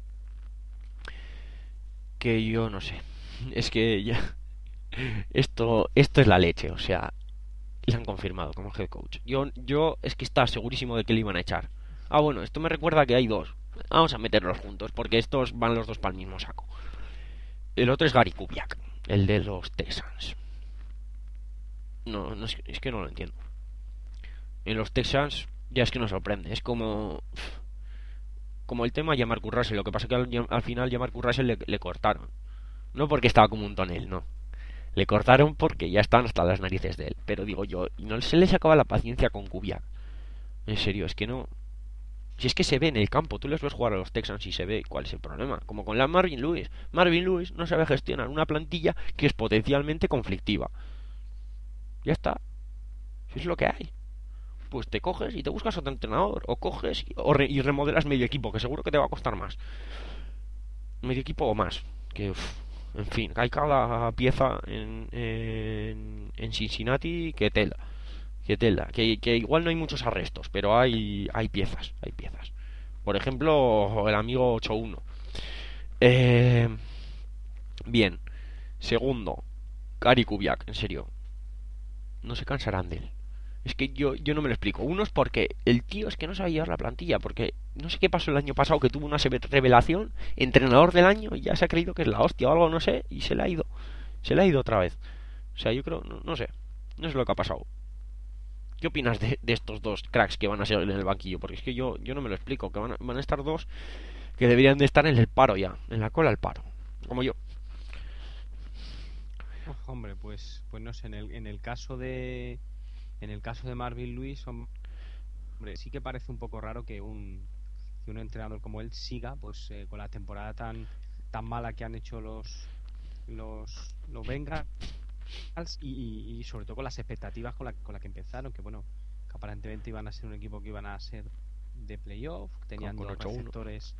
Que yo no sé. Es que ya... Esto, esto es la leche, o sea, le han confirmado como head coach. Yo, yo es que estaba segurísimo de que le iban a echar. Ah, bueno, esto me recuerda que hay dos. Vamos a meterlos juntos, porque estos van los dos para el mismo saco. El otro es Gary Kubiak, el de los Texans. No, no es, es que no lo entiendo. En los Texans ya es que no sorprende. Es como... Como el tema Jamarcus Russell. Lo que pasa es que al, al final Jamarcus Russell le, le cortaron. No porque estaba como un tonel, no. Le cortaron porque ya estaban hasta las narices de él. Pero digo yo, y no se les acaba la paciencia con Kubiak. En serio, es que no... Si es que se ve en el campo, tú les ves jugar a los Texans y se ve cuál es el problema. Como con la Marvin Lewis. Marvin Lewis no sabe gestionar una plantilla que es potencialmente conflictiva. Ya está. Si es lo que hay. Pues te coges y te buscas otro entrenador. O coges y, o re, y remodelas medio equipo, que seguro que te va a costar más. Medio equipo o más. Que... Uff, en fin, hay cada pieza en, en, en Cincinnati que tela. Que tela. Que, que igual no hay muchos arrestos, pero hay, hay piezas. Hay piezas. Por ejemplo, el amigo ocho uno. Eh, bien. Segundo, Gary Kubiak, en serio. No se cansarán de él. Es que yo, yo no me lo explico. Uno es porque el tío es que no sabe llevar la plantilla. Porque no sé qué pasó el año pasado, que tuvo una revelación, entrenador del año, y ya se ha creído que es la hostia o algo, no sé, y se le ha ido. Se le ha ido otra vez. O sea, yo creo, no, no sé. No sé lo que ha pasado. ¿Qué opinas de, de estos dos cracks que van a ser en el banquillo? Porque es que yo, yo no me lo explico. Que van a, van a estar dos que deberían de estar en el paro ya. En la cola al paro. Como yo. Oh, hombre, pues pues no sé, en el, en el caso de en el caso de Marvin Lewis, hombre, sí que parece un poco raro que un que un entrenador como él siga pues eh, con la temporada tan tan mala que han hecho los los los Bengals y, y, y sobre todo con las expectativas con la, con la que empezaron, que bueno, que aparentemente iban a ser un equipo que iban a ser de playoff, tenían Con, con dos receptores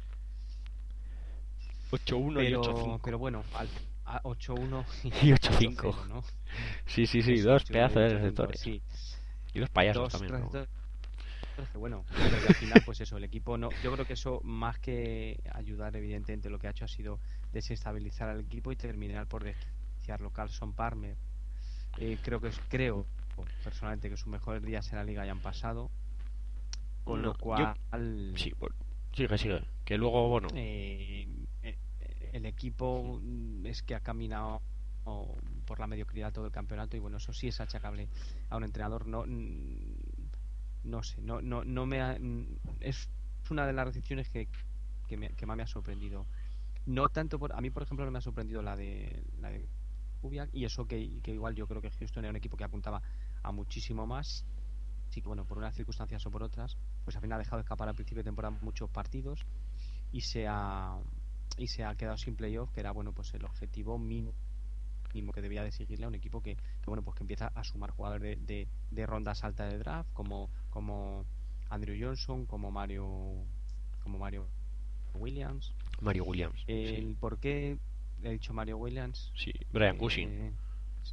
ocho uno pero, y ocho cinco. pero bueno, al ocho uno y ocho cinco, ¿no? Sí, sí, sí, Eso, dos pedazos de receptores. Sí. Y dos payasos Dos también. receptores, ¿no? Bueno, pero que al final, pues eso, el equipo no. Yo creo que eso, más que ayudar, evidentemente, lo que ha hecho ha sido desestabilizar al equipo y terminar por despreciarlo. Carlson Palmer, eh, creo que es, creo personalmente que sus mejores días en la liga ya han pasado. Con No, lo cual. Yo, sí, bueno, sigue, sigue. Que luego, bueno. Eh, eh, el equipo es que ha caminado por la mediocridad todo el campeonato y bueno, eso sí es achacable a un entrenador. No, no sé, no, no, no me ha, es una de las decisiones que, que, me, que más me ha sorprendido. No tanto por, a mí por ejemplo no me ha sorprendido la de la de Kubiak, y eso que, que igual yo creo que Houston era un equipo que apuntaba a muchísimo más. Sí que bueno, por unas circunstancias o por otras, pues al final ha dejado escapar al principio de temporada muchos partidos y se ha y se ha quedado sin playoff, que era bueno pues el objetivo mínimo que debía de seguirle a un equipo que, que bueno pues que empieza a sumar jugadores de, de, de rondas altas de draft como como Andrew Johnson, como Mario como Mario Williams. Mario Williams. El Sí. por qué he dicho Mario Williams. Sí, Brian eh, Cushing.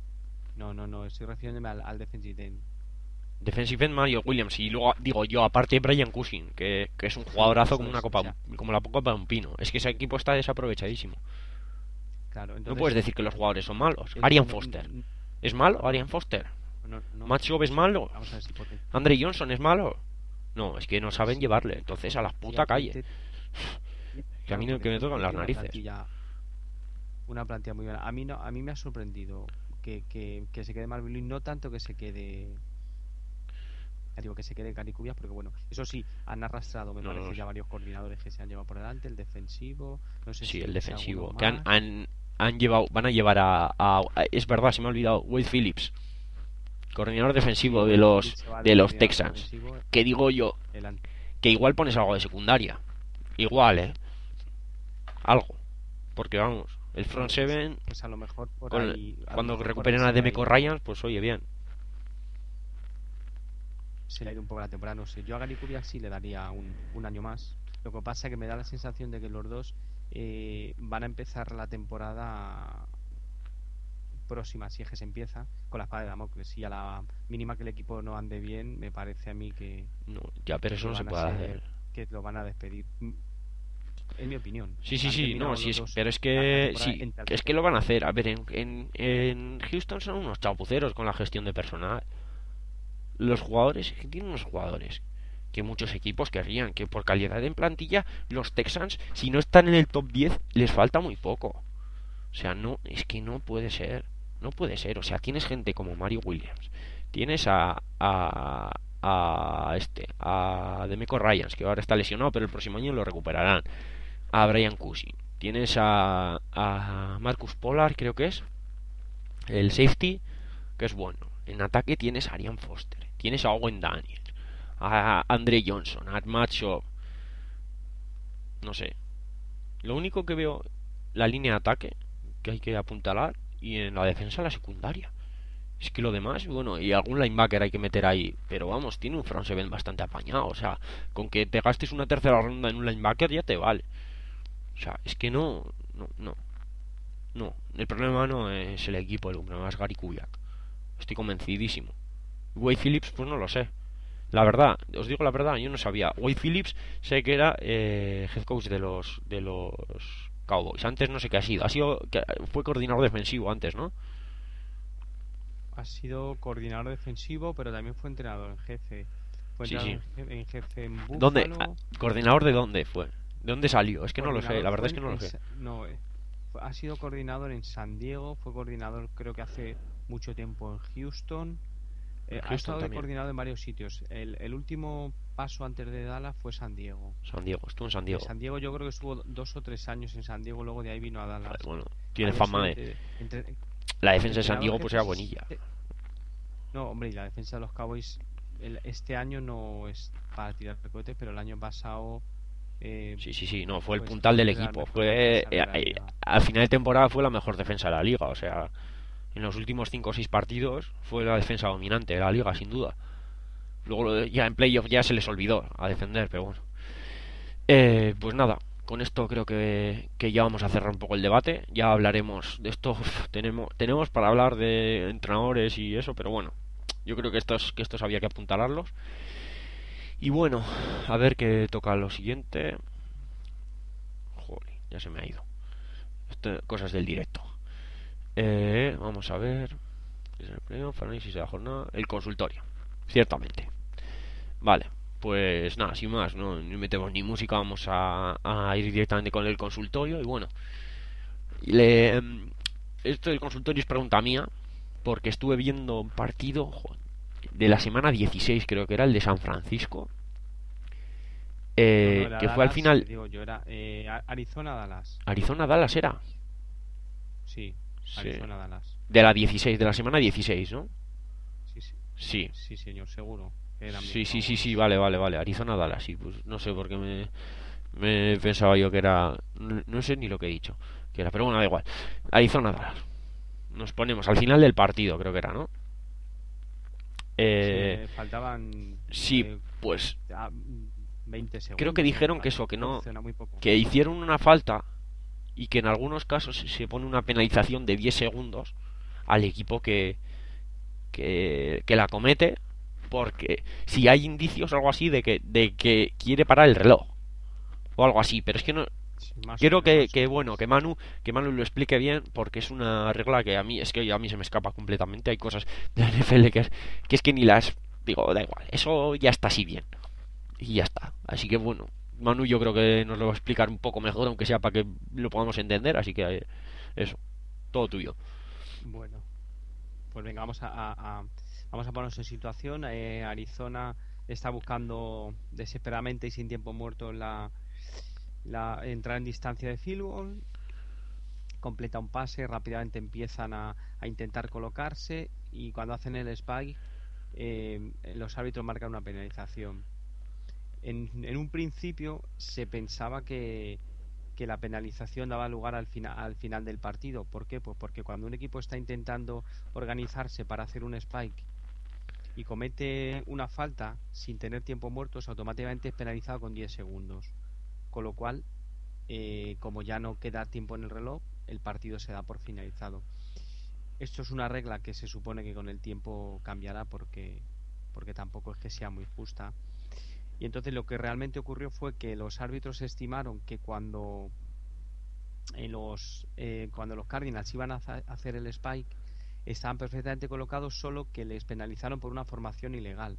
No, no, no, estoy refiriéndome al, al defensive end. Defensive end Mario Williams y luego digo yo, aparte Brian Cushing, que, que es un jugadorazo Eso como una es, o copa, sea, como la copa de un pino. Es que ese equipo está desaprovechadísimo. claro, No puedes entonces, decir que los jugadores son malos. yo Arian no, Foster. no, ¿Es malo no, Arian Foster? no, no, Matt Schaub es o sea, malo. vamos a ver si poten- Andre Johnson es malo. No, es que no saben si llevarle. Entonces a la puta calle. sencillamente Que a mí claro, no, porque que me tiene, tocan las tiene una narices. plantilla, una plantilla muy buena. A mí no, a mí me ha sorprendido que, que, que se quede Marvin Lewis, no tanto que se quede, ya digo que se quede Gary Kubiak, porque bueno, eso sí, han arrastrado, me No, no, parece, no. ya varios coordinadores que se han llevado por delante, el defensivo, no sé Sí, si el si alguno defensivo. Que han, más. han, han llevado, van a llevar a, a- a- es verdad, se me ha olvidado, Wade Phillips, coordinador Sí, defensivo de Wade los Phillips se va de de los coordinador Texans. defensivo, Que digo yo, el, an- que igual pones algo de secundaria. Igual, eh. Algo. Porque vamos, el front bueno, pues, seven, pues a lo mejor por con, ahí, a lo cuando mejor por ahí recuperen a se le ha Demeco ido, Ryans, pues oye, bien. se le ha ido un poco la temporada, no sé. Yo a Gary Kubiak sí le daría un, un año más. Lo que pasa es que me da la sensación de que los dos eh, van a empezar la temporada próxima, si es que se empieza, con la espada de Damocles. Y a la mínima que el equipo no ande bien, me parece a mí que, No, ya, pero eso que no se van a puede ser, hacer. que lo van a despedir. Mm, Es mi opinión. Sí, sí, Han sí, terminado no, sí, los es, dos pero es la, la que temporada sí, en que es tercero. que lo van a hacer. A ver, en, en, en Houston son unos chapuceros con la gestión de personal. Los jugadores, es que tienen unos jugadores que muchos equipos querrían, que por calidad en plantilla, los Texans, si no están en el top diez, les falta muy poco. O sea, no, es que no puede ser. No puede ser. O sea, tienes gente como Mario Williams. Tienes a, a, a este, a Demeco Ryans, que ahora está lesionado, pero el próximo año lo recuperarán. A Brian Cushing. Tienes a, a Marcus Pollard, creo que es, el safety, que es bueno. En ataque tienes a Arian Foster. Tienes a Owen Daniel. A Andre Johnson. A Matt Schaub. No sé. Lo único que veo, la línea de ataque, que hay que apuntalar, y en la defensa la secundaria. Es que lo demás, bueno, y algún linebacker hay que meter ahí, pero vamos, tiene un front seven bastante apañado, o sea, con que te gastes una tercera ronda en un linebacker ya te vale. O sea, es que no, no, no, no. El problema no es el equipo, el problema es Gary Kubiak. Estoy convencidísimo. Wade Phillips, pues no lo sé. La verdad, os digo la verdad, yo no sabía. Wade Phillips sé que era eh, head coach de los de los Cowboys. Antes no sé qué ha sido. Ha sido que fue coordinador defensivo antes, ¿no? Ha sido coordinador defensivo, pero también fue entrenador en jefe. Fue Sí, entrenador sí. en jefe en, jefe en ¿Dónde? Buffalo. ¿Coordinador de dónde fue? ¿De dónde salió? Es que no lo sé, Coordinador la verdad fue es en, que no lo en sé. Sa- no, eh, fue- ha sido coordinador en San Diego, fue coordinador creo que hace mucho tiempo en Houston. En Eh, ha Houston estado de también. coordinador en varios sitios. El, el último paso antes de Dallas fue San Diego. San Diego, estuvo en San En Diego. San Diego yo creo que estuvo dos o tres años en San Diego, luego de ahí vino a Joder, Dallas. bueno, tiene Ahí ha fama sido de... entre- entre- La defensa de San entrenador Diego pues jefe. era s- buenilla. eh, No, hombre, y la defensa de los Cowboys el- este año no es para tirar cohetes, pero el año pasado eh, Sí, sí, sí, no, fue el pues puntal fue del de las equipo. mejores Fue defensas eh, de la eh, liga. al final de temporada fue la mejor defensa de la liga. O sea, en los últimos cinco o seis partidos fue la defensa dominante de la liga, sin duda. Luego lo de- ya en playoff ya se les olvidó a defender, pero bueno. Eh, pues nada, con esto creo que, que ya vamos a cerrar un poco el debate. Ya hablaremos de esto. Uf, tenemos, tenemos para hablar de entrenadores y eso, pero bueno, yo creo que estos, que estos había que apuntalarlos. Y bueno, a ver qué toca lo siguiente. Joder, ya se me ha ido. Esto- cosas del directo. Eh, vamos a ver. Es el playoff, análisis de la jornada. El consultorio, ciertamente. Vale, pues nada, sin más, no, no metemos ni música, vamos a, a ir directamente con el consultorio. Y bueno, le, em, esto del consultorio es pregunta mía, porque estuve viendo un partido jo, de la semana dieciséis, creo que era el de San Francisco, No, no, eh, era que fue al Dallas, final digo yo, era eh, A- Arizona-Dallas. Arizona-Dallas era. Sí, Sí. Arizona-Dallas. De la dieciséis, de la semana dieciséis, ¿no? Sí, sí, Sí. sí, señor, seguro. Eran Sí, mis sí, sí, sí, favoritos. vale, vale, vale. Arizona-Dallas, sí, pues no sé por qué me, me pensaba yo que era. No, no sé ni lo que he dicho que era, pero bueno, da igual. Arizona-Dallas. Nos ponemos al final del partido, creo que era, ¿no? Sí, Eh, eh, faltaban sí, eh, pues a- veinte segundos. creo que dijeron me que eso, que parece, no, doce, era muy poco. que hicieron una falta y que en algunos casos se pone una penalización de diez segundos al equipo que, que, que la comete porque si hay indicios o algo así de que, de que quiere parar el reloj o algo así, pero es que no Sí, más o quiero menos, que, más o que menos. bueno que Manu que Manu lo explique bien porque es una regla que a mí es que a mí se me escapa completamente. Hay cosas de la N F L que es que, es que ni las digo, da igual, eso ya está así bien y ya está. Así que bueno, Manu yo creo que nos lo va a explicar un poco mejor, aunque sea para que lo podamos entender, así que eh, eso, todo tuyo. Bueno, pues venga, vamos a, a- a- vamos a ponernos en situación. Eh, Arizona está buscando desesperadamente y sin tiempo muerto la, la entrar en distancia de field goal. Completa un pase, rápidamente empiezan a, a intentar colocarse y cuando hacen el spike, eh, los árbitros marcan una penalización. En, en un principio se pensaba que, que la penalización daba lugar al, fina- al final del partido. ¿Por qué? Pues porque cuando un equipo está intentando organizarse para hacer un spike y comete una falta sin tener tiempo muertos, automáticamente es penalizado con diez segundos. Con lo cual, eh, como ya no queda tiempo en el reloj, el partido se da por finalizado. Esto es una regla que se supone que con el tiempo cambiará porque, porque tampoco es que sea muy justa. Y entonces lo que realmente ocurrió fue que los árbitros estimaron que cuando en los eh, cuando los Cardinals iban a hacer el spike estaban perfectamente colocados, solo que les penalizaron por una formación ilegal,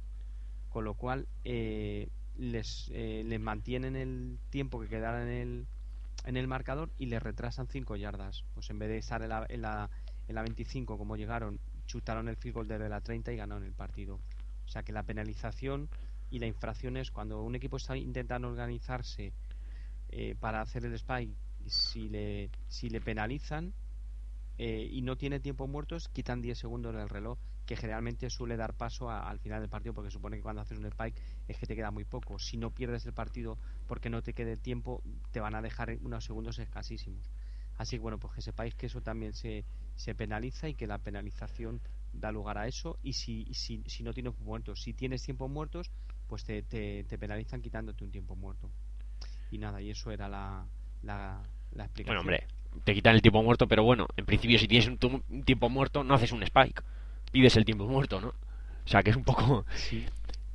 con lo cual eh, les, eh, les mantienen el tiempo que quedara en el en el marcador y les retrasan cinco yardas. Pues en vez de estar en la, en la, en la veinticinco como llegaron, chutaron el field goal desde la treinta y ganaron el partido. O sea que la penalización y la infracción es cuando un equipo está intentando organizarse eh, para hacer el spike, si le, si le penalizan eh, y no tiene tiempo muertos, quitan diez segundos del reloj, que generalmente suele dar paso a, al final del partido, porque supone que cuando haces un spike es que te queda muy poco. Si no pierdes el partido porque no te quede tiempo, te van a dejar unos segundos escasísimos. Así que bueno, pues que sepáis que eso también se, se penaliza y que la penalización da lugar a eso. Y si, si, si no tienes muertos, si tienes tiempos muertos, pues te, te, te penalizan quitándote un tiempo muerto. Y nada, y eso era la, la, la Bueno, explicación. hombre, te quitan el tiempo muerto, pero bueno, en principio si tienes un, tu- un tiempo muerto no haces un spike, pides el tiempo muerto, ¿no? O sea que es un poco Sí.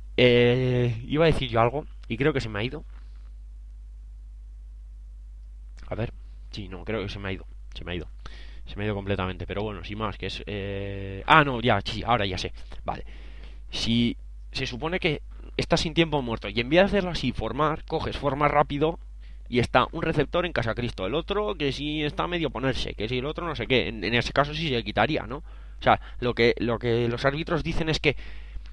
eh, iba a decir yo algo y creo que se me ha ido. A ver, sí, no, creo que se me ha ido, se me ha ido. Se me ha ido completamente, pero bueno, sin más, que es... Eh... Ah, no, ya, sí, ahora ya sé. Vale. Si se supone que estás sin tiempo muerto y en vez de hacerlo así, formar, coges, formas rápido y está un receptor en casa Cristo, el otro que si está medio ponerse, que si el otro no sé qué, en, en ese caso sí se quitaría, ¿no? O sea, lo que, lo que los árbitros dicen es que,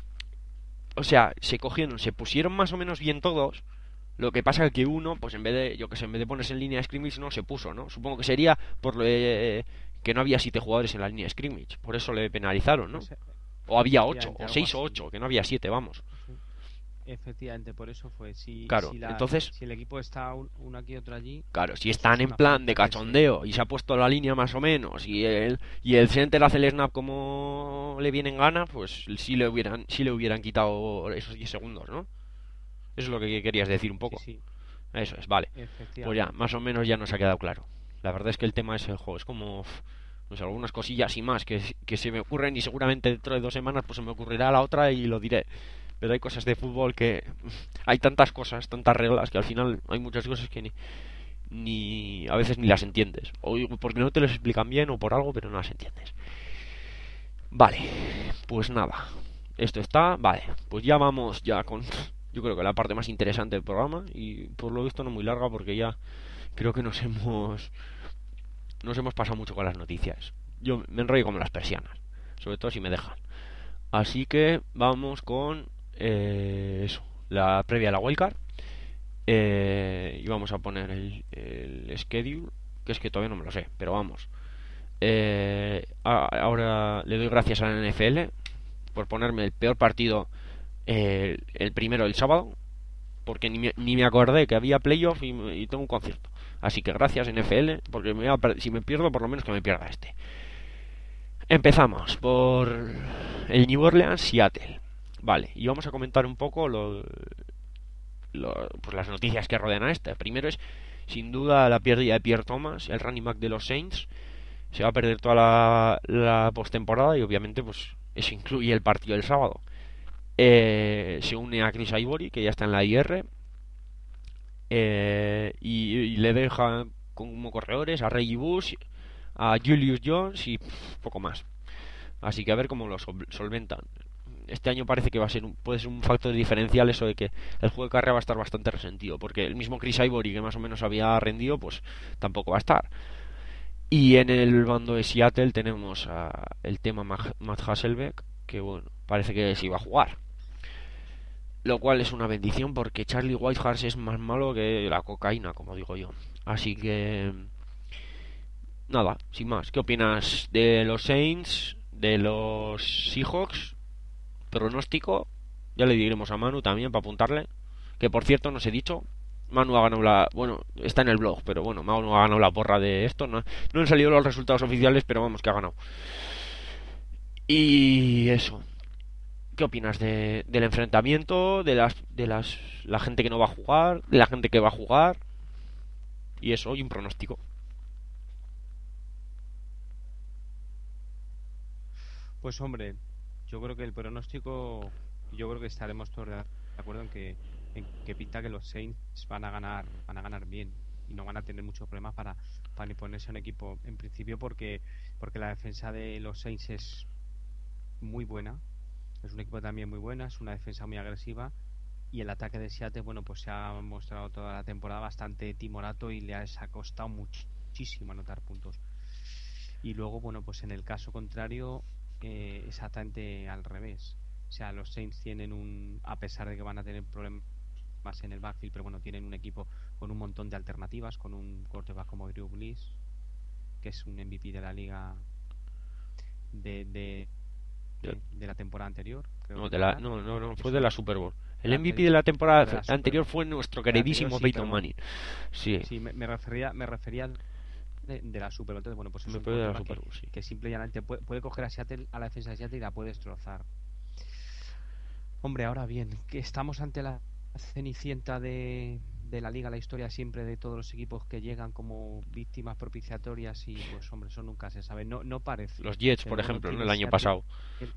o sea, se cogieron, se pusieron más o menos bien todos. Lo que pasa es que uno, pues en vez de, yo que sé, en vez de ponerse en línea de scrimmage, no se puso, ¿no? Supongo que sería por lo de, que no había siete jugadores en la línea de scrimmage. Por eso le penalizaron, ¿no? Pues, O había ocho, efectivamente, o algo seis o así. ocho, que no había siete, vamos. Sí. Efectivamente, por eso fue. Si, Claro, si, la, entonces, si el equipo está un- uno aquí y otro allí, claro, si eso están es en una plan de falta que se... cachondeo y se ha puesto la línea más o menos y el, y el center hace el snap como le viene en gana, pues sí le hubieran, sí le hubieran quitado esos diez segundos, ¿no? Eso es lo que querías decir un Sí, poco. sí, Eso es, vale. Pues ya, efectivamente. más o menos ya nos ha quedado claro. La verdad es que el tema es el juego, es como, no sé, algunas cosillas y más que, que se me ocurren y seguramente dentro de dos semanas pues se me ocurrirá la otra y lo diré. Pero hay cosas de fútbol que hay tantas cosas, tantas reglas que al final hay muchas cosas que ni, ni a veces ni las entiendes. O porque no te las explican bien o por algo, pero no las entiendes. Vale, pues nada. Esto está, vale, pues ya vamos ya con yo creo que la parte más interesante del programa y por lo visto no muy larga porque ya creo que nos hemos nos hemos pasado mucho con las noticias. Yo me enrollo como las persianas, sobre todo si me dejan. Así que vamos con eh, eso, la previa a la wildcard. Eh, y vamos a poner el, el schedule, que es que todavía no me lo sé, pero vamos. Eh, a- ahora le doy gracias a la N F L por ponerme el peor partido, eh, el primero el sábado, porque ni me, ni me acordé que había playoff y, y tengo un concierto. Así que gracias N F L, porque me voy a per- si me pierdo, por lo menos que me pierda este. Empezamos por el New Orleans Seattle. Vale, y vamos a comentar un poco lo, lo- pues las noticias que rodean a este. Primero es, sin duda, la pérdida de Pierre Thomas, el running back de los Saints. Se va a perder toda la, la postemporada y obviamente pues eso incluye el partido del sábado, eh, se une a Chris Ivory, que ya está en la I R, eh, y, y le deja como corredores a Reggie Bush, a Julius Jones y pff, poco más. Así que a ver cómo lo sol- solventan. Este año parece que va a ser un, puede ser un factor diferencial eso de que el juego de carrera va a estar bastante resentido, porque el mismo Chris Ivory, que más o menos había rendido, pues tampoco va a estar. Y en el bando de Seattle tenemos a el tema Mag- Matt Hasselbeck, que bueno, parece que sí va a jugar. Lo cual es una bendición porque Charlie Whitehurst es más malo que la cocaína, como digo yo. Así que nada, sin más. ¿Qué opinas de los Saints, de los Seahawks? Pronóstico, ya le diremos a Manu también para apuntarle. Que por cierto, no os he dicho, Manu ha ganado la. Bueno, está en el blog, pero bueno, Manu ha ganado la porra de esto. No, no han salido los resultados oficiales, pero vamos, que ha ganado. Y eso. ¿Qué opinas de, del enfrentamiento? De las. De las. La gente que no va a jugar, de la gente que va a jugar. Y eso, y un pronóstico. Pues hombre, yo creo que el pronóstico, yo creo que estaremos todos de acuerdo en que en que pinta que los Saints van a ganar, van a ganar bien y no van a tener muchos problemas para para ponerse un equipo en principio porque porque la defensa de los Saints es muy buena, es un equipo también muy buena, es una defensa muy agresiva y el ataque de Seattle, bueno, pues se ha mostrado toda la temporada bastante timorato y le ha, ha costado muchísimo anotar puntos. Y luego, bueno, pues en el caso contrario, eh, exactamente al revés. O sea, los Saints tienen un, a pesar de que van a tener problemas en el backfield, pero bueno, tienen un equipo con un montón de alternativas, con un quarterback como Drew Brees, que es un M V P de la liga de, de, de, de la temporada anterior. Creo No, de la, recordar. no, no, no, fue Es de un, la Super Bowl. El la M V P anterior, de la temporada de la anterior Super, fue nuestro de la anterior queridísimo sí, pero Peyton bueno, Manning. Sí, sí, me, me refería, me refería de, de la Super Bowl. Entonces, bueno, pues es me un fue de la quarterback Super que, Bowl, sí. que simplemente puede, puede coger a Seattle, a la defensa de Seattle y la puede destrozar. Hombre, ahora bien, que estamos ante la cenicienta de, de la liga, la historia siempre de todos los equipos que llegan como víctimas propiciatorias y pues hombre, eso nunca se sabe. No, no parece, Los Jets, pero por bueno, ejemplo, ¿no? tiene El año Seattle, pasado.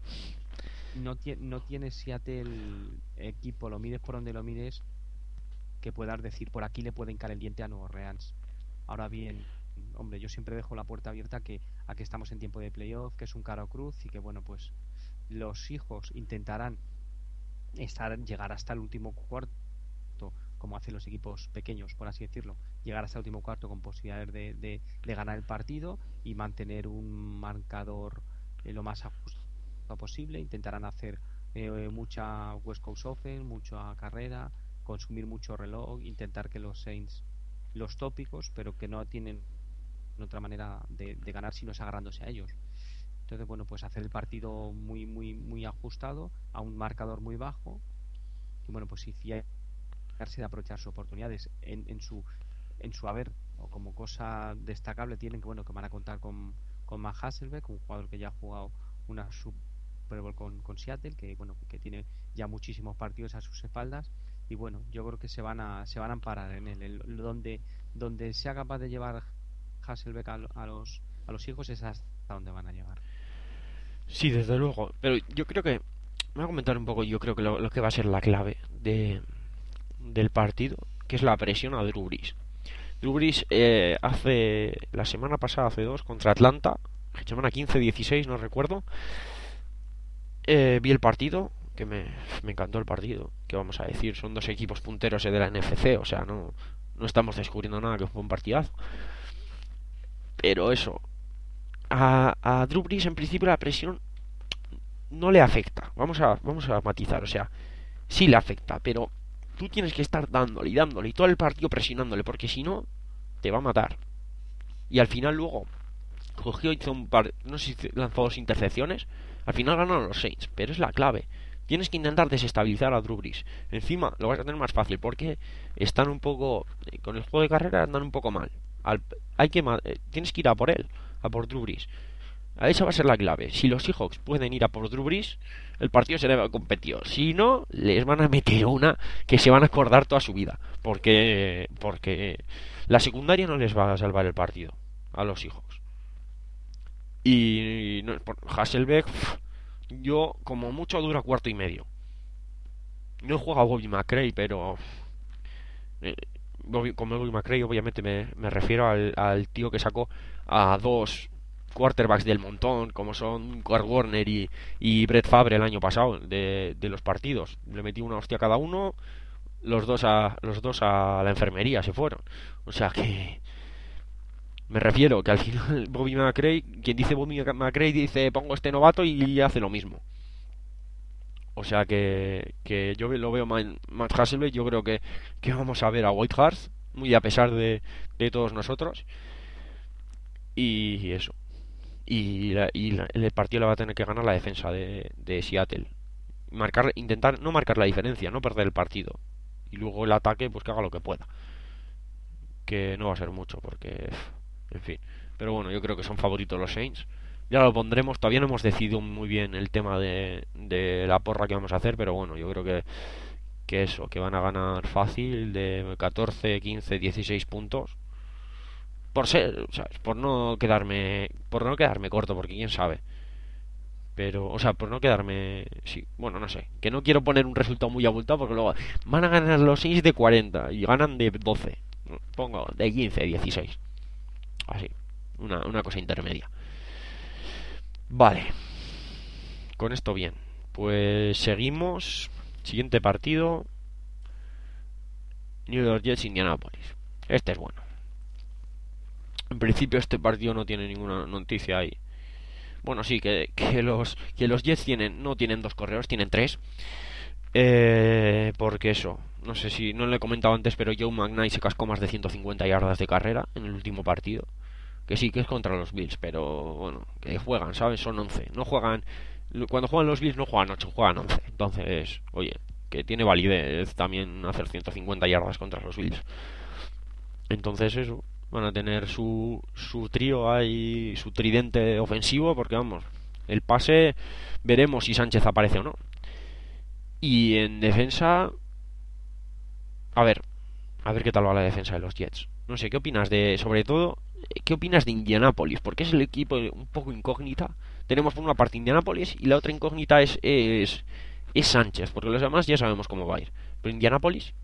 no tiene, no tiene Seattle equipo, lo mides por donde lo mides, que puedas decir por aquí le pueden caer el diente a Nueva Orleans. Ahora bien, hombre, yo siempre dejo la puerta abierta a que, a que estamos en tiempo de playoff, que es un cara o cruz y que bueno, pues los hijos intentarán estar, llegar hasta el último cuarto como hacen los equipos pequeños, por así decirlo, llegar hasta el último cuarto con posibilidades de, de, de ganar el partido y mantener un marcador eh, lo más ajustado posible. Intentarán hacer eh, mucha West Coast Offense, mucha carrera, consumir mucho reloj, intentar que los Saints los tópicos, pero que no tienen otra manera de, de ganar si no es agarrándose a ellos. Entonces, bueno, pues hacer el partido muy, muy, muy ajustado a un marcador muy bajo y bueno, pues si fiarse de aprovechar sus oportunidades en, en su en su haber o como cosa destacable tienen que bueno que van a contar con con Matt Hasselbeck, un jugador que ya ha jugado una Super Bowl con, con Seattle, que bueno que tiene ya muchísimos partidos a sus espaldas y bueno, yo creo que se van a se van a amparar en él, el, el, donde donde sea capaz de llevar Hasselbeck a, a los a los hijos es hasta donde van a llegar. Sí, desde luego. Pero yo creo que. Voy a comentar un poco, yo creo que lo, lo que va a ser la clave de, del partido, que es la presión a Drew Brees. Drew Brees eh, hace. La semana pasada, hace dos, contra Atlanta, semana quince dieciséis, no recuerdo. Eh, vi el partido, que me, me encantó el partido. Que vamos a decir, son dos equipos punteros de la N F C, o sea, no, no estamos descubriendo nada, que fue un partidazo. Pero eso, a, a Drew Brees en principio la presión no le afecta. Vamos a, vamos a matizar, o sea, sí le afecta, pero tú tienes que estar dándole y dándole y todo el partido presionándole, porque si no, te va a matar. Y al final luego cogió, hizo un par, no sé si lanzó dos intercepciones, al final ganaron los Saints, pero es la clave. Tienes que intentar desestabilizar a Drew Brees. Encima lo vas a tener más fácil porque están un poco, con el juego de carrera andan un poco mal. Al, hay que eh, tienes que ir a por él, a por Drew Brees. Esa va a ser la clave. Si los Seahawks pueden ir a por Drew Brees, el partido será competido. Si no, les van a meter una que se van a acordar toda su vida. Porque porque la secundaria no les va a salvar el partido a los Seahawks. Y no, por Hasselbeck, yo como mucho dura cuarto y medio. No juega Bobby McCray, pero eh, Bobby, como Bobby McCray obviamente me, me refiero al, al tío que sacó a dos quarterbacks del montón, como son Kurt Warner y, y Brett Favre el año pasado, de, de los partidos. Le metí una hostia a cada uno, los dos a los dos a la enfermería se fueron. O sea que me refiero que al final Bobby McCray, quien dice Bobby McCray dice pongo este novato y hace lo mismo. O sea que, que yo lo veo más, más Hasselbeck. Yo creo que, que vamos a ver a Whitehurst, muy a pesar de, de todos nosotros. Y eso. Y, la- y la- el partido le va a tener que ganar la defensa de, de Seattle. Marcar, intentar no marcar la diferencia, no perder el partido. Y luego el ataque, pues que haga lo que pueda. Que no va a ser mucho, porque. En fin. Pero bueno, yo creo que son favoritos los Saints. Ya lo pondremos. Todavía no hemos decidido muy bien el tema de, de la porra que vamos a hacer. Pero bueno, yo creo que, que eso, que van a ganar fácil de catorce, quince, dieciséis puntos. Por ser, ¿sabes? Por no quedarme. Por no quedarme corto, porque quién sabe. Pero, o sea, por no quedarme. Sí, bueno, no sé. Que no quiero poner un resultado muy abultado porque luego van a ganar los seis de cuarenta y ganan de doce. Pongo de quince, dieciséis. Así. Una, una cosa intermedia. Vale. Con esto bien. Pues seguimos. Siguiente partido. New York Jets, Indianapolis. Este es bueno. En principio este partido no tiene ninguna noticia ahí. Bueno, sí, que, que los que los Jets tienen no tienen dos corredores, tienen tres. Eh, porque eso, no sé si no lo he comentado antes, pero Joe McKnight se cascó más de ciento cincuenta yardas de carrera en el último partido. Que sí, que es contra los Bills, pero bueno, que juegan, ¿sabes? Son once. No juegan. Cuando juegan los Bills no juegan ocho, juegan once. Entonces, oye, que tiene validez también hacer ciento cincuenta yardas contra los Bills. Entonces, eso. Van a tener su, su trío ahí, su tridente ofensivo, porque vamos, el pase, veremos si Sánchez aparece o no. Y en defensa, a ver, a ver qué tal va la defensa de los Jets. No sé, ¿qué opinas de, sobre todo, qué opinas de Indianapolis? Porque es el equipo un poco incógnita. Tenemos por una parte Indianapolis y la otra incógnita es, es, es Sánchez, porque los demás ya sabemos cómo va a ir. Pero Indianapolis,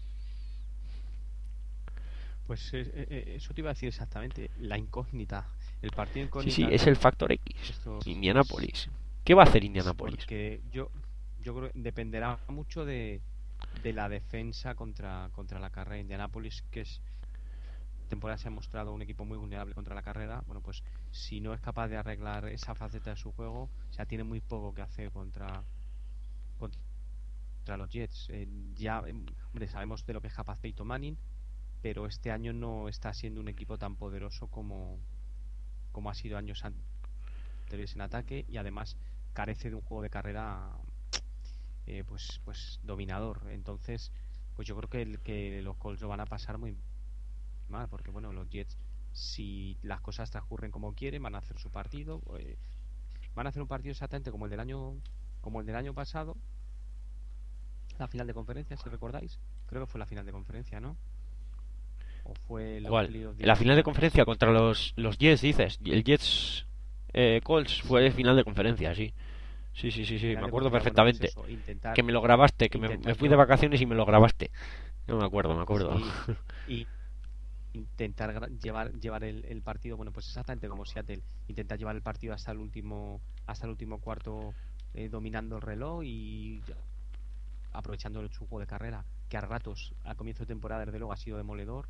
Pues eh, eh, eh, eso te iba a decir exactamente, la incógnita, el partido sí, sí, incógnita es el con factor X. estos, Indianapolis. ¿Qué va a hacer sí, Indianapolis? porque yo, yo creo que dependerá mucho de, de la defensa contra, contra la carrera. Indianapolis, que es temporada se ha mostrado un equipo muy vulnerable contra la carrera, bueno, pues si no es capaz de arreglar esa faceta de su juego, o sea, tiene muy poco que hacer contra, contra los Jets. Eh, ya, eh, hombre, sabemos de lo que es capaz Peyton Manning, pero este año no está siendo un equipo tan poderoso como, como ha sido años anteriores en ataque, y además carece de un juego de carrera eh, pues, pues dominador. Entonces, pues yo creo que, el, que los Colts lo van a pasar muy mal, porque bueno, los Jets, si las cosas transcurren como quieren, van a hacer su partido, eh, van a hacer un partido exactamente como el del año como el del año pasado, la final de conferencia, si recordáis. Creo que fue la final de conferencia, ¿no? O fue los ¿Cuál? playoffs La final de divisionales. conferencia contra los, los Jets, dices. El Jets eh, Colts fue Sí, final de conferencia, sí. Sí, sí, sí, sí, final me de acuerdo conferencia, bueno, pues perfectamente. eso, intentar Que me lo grabaste, que me, me intentar fui de llevar, vacaciones y me lo grabaste. No me acuerdo, me acuerdo. sí, y intentar gra- llevar llevar el, el partido, bueno, pues exactamente como Seattle, intentar llevar el partido hasta el último hasta el último cuarto, eh, dominando el reloj y aprovechando el su juego de carrera, que a ratos a comienzo de temporada desde luego ha sido demoledor,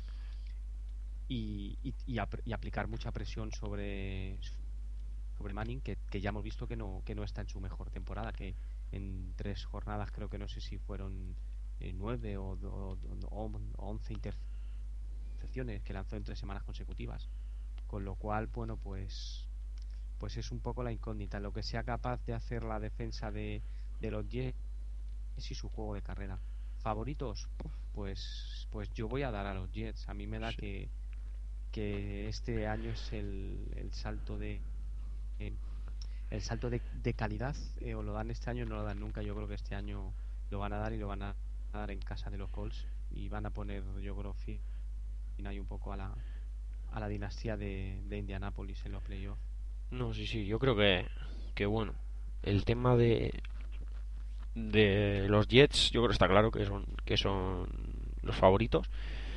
y, y, y, ap- y aplicar mucha presión sobre sobre Manning, que, que ya hemos visto que no que no está en su mejor temporada, que en tres jornadas creo que no sé si fueron eh, nueve o, o, o, o once intercepciones que lanzó en tres semanas consecutivas, con lo cual, bueno, pues pues es un poco la incógnita lo que sea capaz de hacer la defensa de, de los Jets y su juego de carrera. Favoritos, pues pues yo voy a dar a los Jets. A mí me da Sí. que, que este año es el, el salto de eh, el salto de, de calidad, eh, o lo dan este año o no lo dan nunca. Yo creo que este año lo van a dar, y lo van a dar en casa de los Colts, y van a poner, yo creo, fin ahí un poco a la a la dinastía de, de Indianapolis en los playoffs. No, sí, sí, yo creo que, que bueno. el tema de de los Jets, yo creo que está claro que son que son los favoritos.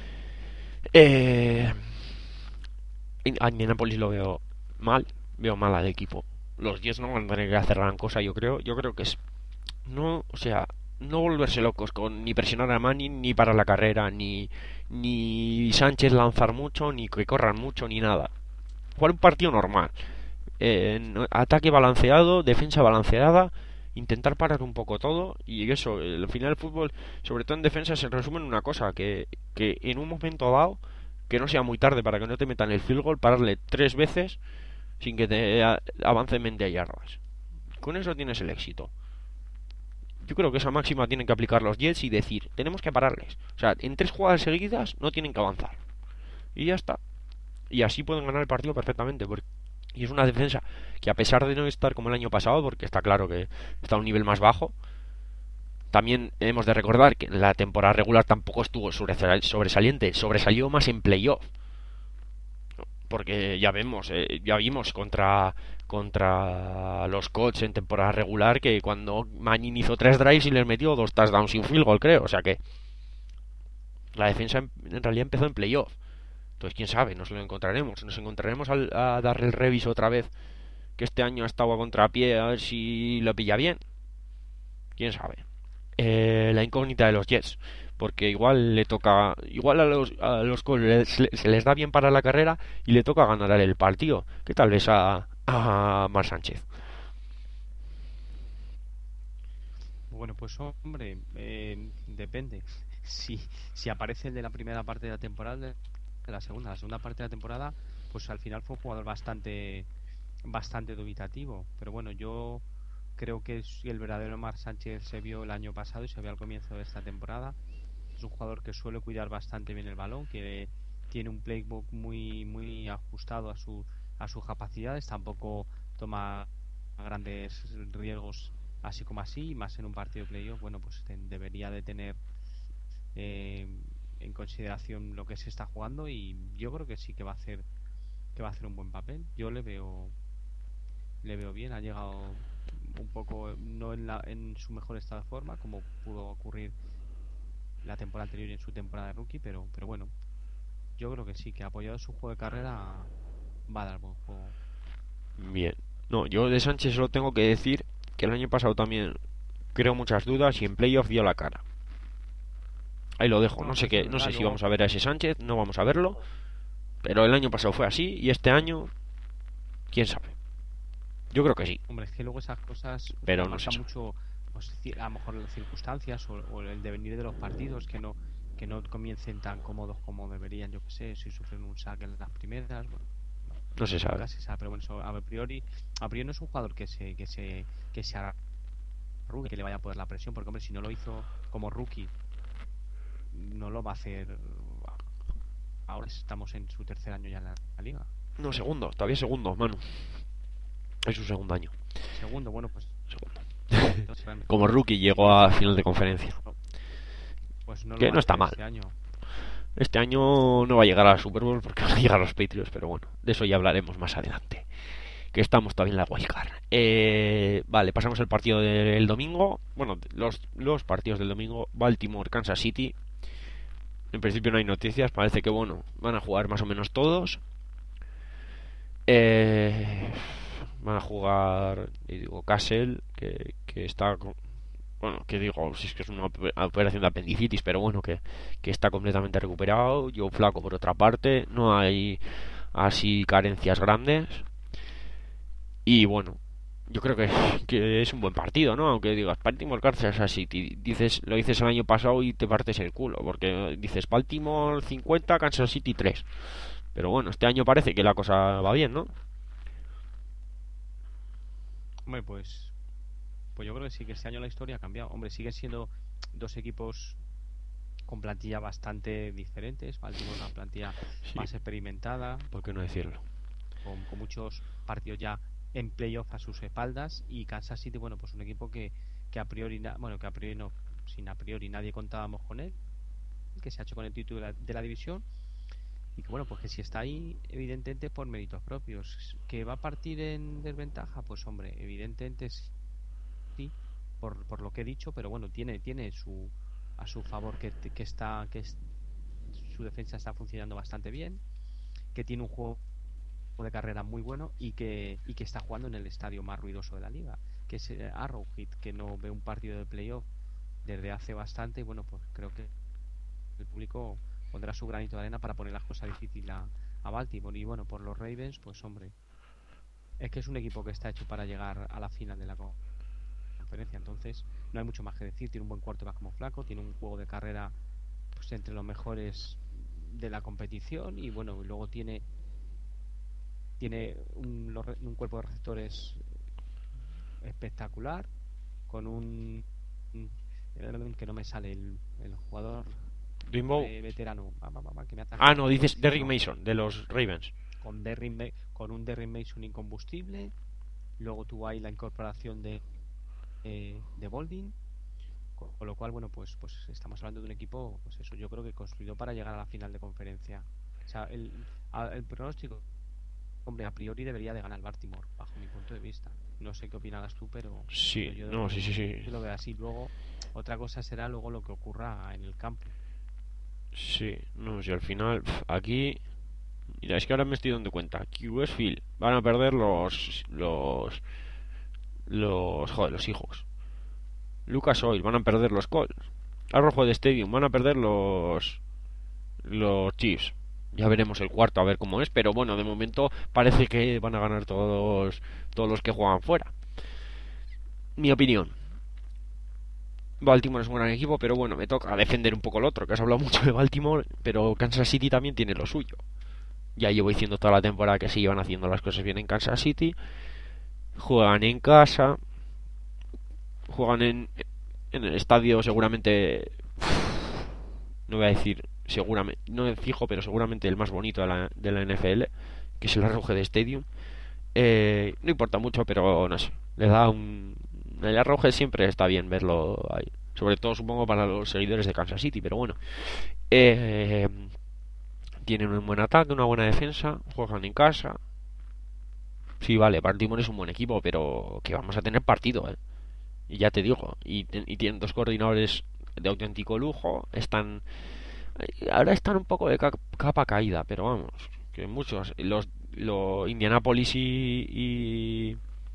Eh, a Indianapolis lo veo mal, veo mal al equipo. Los Jets no van a tener que hacer gran cosa, yo creo. Yo creo que es no, o sea, no volverse locos con ni presionar a Manning ni para la carrera, ni ni Sánchez lanzar mucho, ni que corran mucho, ni nada. Jugar un partido normal. Eh, no- ataque balanceado, defensa balanceada, intentar parar un poco todo y eso, al final el fútbol, sobre todo en defensa, se resume en una cosa, que, que en un momento dado, que no sea muy tarde para que no te metan el field goal, pararle tres veces sin que te a- avancen veinte yardas. Con eso tienes el éxito. Yo creo que esa máxima tienen que aplicar los Jets y decir, tenemos que pararles. O sea, en tres jugadas seguidas no tienen que avanzar. Y ya está. Y así pueden ganar el partido perfectamente. Porque y es una defensa que, a pesar de no estar como el año pasado, porque está claro que está a un nivel más bajo, también hemos de recordar que la temporada regular tampoco estuvo sobresaliente, sobresalió más en playoff. Porque ya vemos, eh, ya vimos contra contra los Colts en temporada regular que cuando Manning hizo tres drives y les metió dos touchdowns y un field goal, creo. O sea que la defensa en, en realidad empezó en playoff. Entonces, quién sabe, nos lo encontraremos. Nos encontraremos al, a darle el reviso otra vez, que este año ha estado a contrapié, a ver si lo pilla bien. Quién sabe. Eh, la incógnita de los Jets, porque igual le toca, igual a los, a los Colts se, se les da bien para la carrera y le toca ganar el partido, que tal vez a, a Mar Sánchez. Bueno, pues hombre, eh, depende. Si, si aparece el de la primera parte de la temporada, de la segunda, la segunda parte de la temporada, pues al final fue un jugador bastante, bastante dubitativo. Pero bueno, yo creo que es- el verdadero Mar Sánchez se vio el año pasado y se vio al comienzo de esta temporada. Es un jugador que suele cuidar bastante bien el balón, que tiene un playbook muy, muy ajustado a su, a sus capacidades. Tampoco toma grandes riesgos así como así, y más en un partido de playoff. Bueno, pues ten- debería de tener eh, en consideración lo que se está jugando, y yo creo que sí que va a hacer que va a hacer un buen papel. Yo le veo le veo bien. Ha llegado un poco no en, la, en su mejor estado de forma, como pudo ocurrir la temporada anterior y en su temporada de rookie, pero pero bueno, yo creo que sí, que apoyado su juego de carrera va a dar buen juego. Bien. No, yo de Sánchez solo tengo que decir que el año pasado también creo muchas dudas y en playoff dio la cara. Ahí lo dejo. No, No sí, sé eso qué, es no sé verdad. si Luego, vamos a ver a ese Sánchez, no vamos a verlo, pero el año pasado fue así y este año, quién sabe. Yo creo que sí, hombre, es que luego esas cosas pero las no se marcan sabe. mucho, pues, ci- a lo mejor las circunstancias o, o el devenir de los partidos, que no que no comiencen tan cómodos como deberían. Yo que sé, si sufren un saque en las primeras, bueno, no, No se sabe. nunca se sabe. Pero bueno, eso a priori a priori no es un jugador que se que se que se arrugue, que le vaya a poder la presión, porque hombre, si no lo hizo como rookie, no lo va a hacer ahora. Estamos en su tercer año ya en la, la liga. No, segundo, todavía segundo, Manu. Es su segundo año. Segundo, bueno, pues Segundo. entonces realmente, Como rookie llegó a final de conferencia. no, pues no lo Que va no a está hacer mal. este año. Este año no va a llegar a la Super Bowl porque van a llegar los Patriots, pero bueno, de eso ya hablaremos más adelante. Que estamos todavía en la wildcard. Eh, vale, pasamos al partido del domingo. Bueno, los, los partidos del domingo. Baltimore, Kansas City. En principio no hay noticias. Parece que, bueno, van a jugar más o menos todos. Eh, van a jugar, y digo, Castle, que, que está... con- Bueno, que digo, si es que es una ope- operación de apendicitis, pero bueno, que, que está completamente recuperado. Yo Flaco, por otra parte. No hay así carencias grandes. Y bueno, yo creo que, que es un buen partido, ¿no? Aunque digas Baltimore Kansas City, dices, lo dices el año pasado y te partes el culo, porque dices Baltimore cincuenta, Kansas City tres. Pero bueno, este año parece que la cosa va bien, ¿no? Hombre, pues pues yo creo que sí, que este año la historia ha cambiado. Hombre, siguen siendo dos equipos con plantilla bastante diferentes. Baltimore, una plantilla Sí, más experimentada, ¿por qué no decirlo? con, con muchos partidos ya en playoff a sus espaldas. Y Kansas City, bueno, pues un equipo que, que a priori, na- bueno, que a priori no, sin a priori nadie contábamos con él, que se ha hecho con el título de la, de la división. Y que bueno, pues que si está ahí, evidentemente por méritos propios. Que va a partir en desventaja, pues hombre, evidentemente sí. Cincinnati por, por lo que he dicho, pero bueno, tiene tiene su a su favor que, que está que es, su defensa está funcionando bastante bien, que tiene un juego de carrera muy bueno y que y que está jugando en el estadio más ruidoso de la liga, que es eh, Arrowhead, que no ve un partido de playoff desde hace bastante, y bueno, pues creo que el público pondrá su granito de arena para poner las cosas difíciles a, a Baltimore. Y bueno, por los Ravens, pues hombre, es que es un equipo que está hecho para llegar a la final de la conferencia, entonces no hay mucho más que decir. Tiene un buen quarterback como Flaco, tiene un juego de carrera pues entre los mejores de la competición, y bueno, y luego tiene tiene un, un cuerpo de receptores espectacular, con un, un que no me sale el, el jugador eh, veterano que me ah no, dices Derrick Mason de los Ravens, con, Derrick, con un Derrick Mason incombustible. Luego tuvo ahí la incorporación de eh, de Boldin, con, con lo cual bueno, pues pues estamos hablando de un equipo, pues eso, yo creo que construido para llegar a la final de conferencia. O sea, el, el pronóstico, hombre, a priori debería de ganar Baltimore, bajo mi punto de vista. No sé qué opinarás tú, pero sí, pero yo no, sí, sí, sí. lo veo así. Luego, otra cosa será luego lo que ocurra en el campo. Sí, no, si al final aquí, mira, es que ahora me estoy dando cuenta que Westfield van a perder los los los joder, los Seahawks. Lucas Oil van a perder los Colts. Arrowhead Stadium van a perder los los Chiefs. Ya veremos el cuarto a ver cómo es, pero bueno, de momento parece que van a ganar todos todos los que juegan fuera. Mi opinión, Baltimore es un gran equipo, pero bueno, me toca defender un poco el otro, que has hablado mucho de Baltimore, pero Kansas City también tiene lo suyo. Ya llevo diciendo toda la temporada que se llevan haciendo las cosas bien en Kansas City. Juegan en casa, juegan en, en el estadio seguramente, no voy a decir seguramente, no es fijo, pero seguramente el más bonito de la, de la N F L, que es el Arrowhead Stadium. Eh, no importa mucho, pero no sé, le da un... El Arrowhead siempre está bien verlo ahí, sobre todo supongo para los seguidores de Kansas City, pero bueno. Eh, tienen un buen ataque, una buena defensa, juegan en casa. Sí, vale, Baltimore es un buen equipo, pero que vamos a tener partido, ¿eh? Y ya te digo, y, y tienen dos coordinadores de auténtico lujo, están... Ahora están un poco de capa caída, pero vamos, que muchos, los, los Indianapolis y, y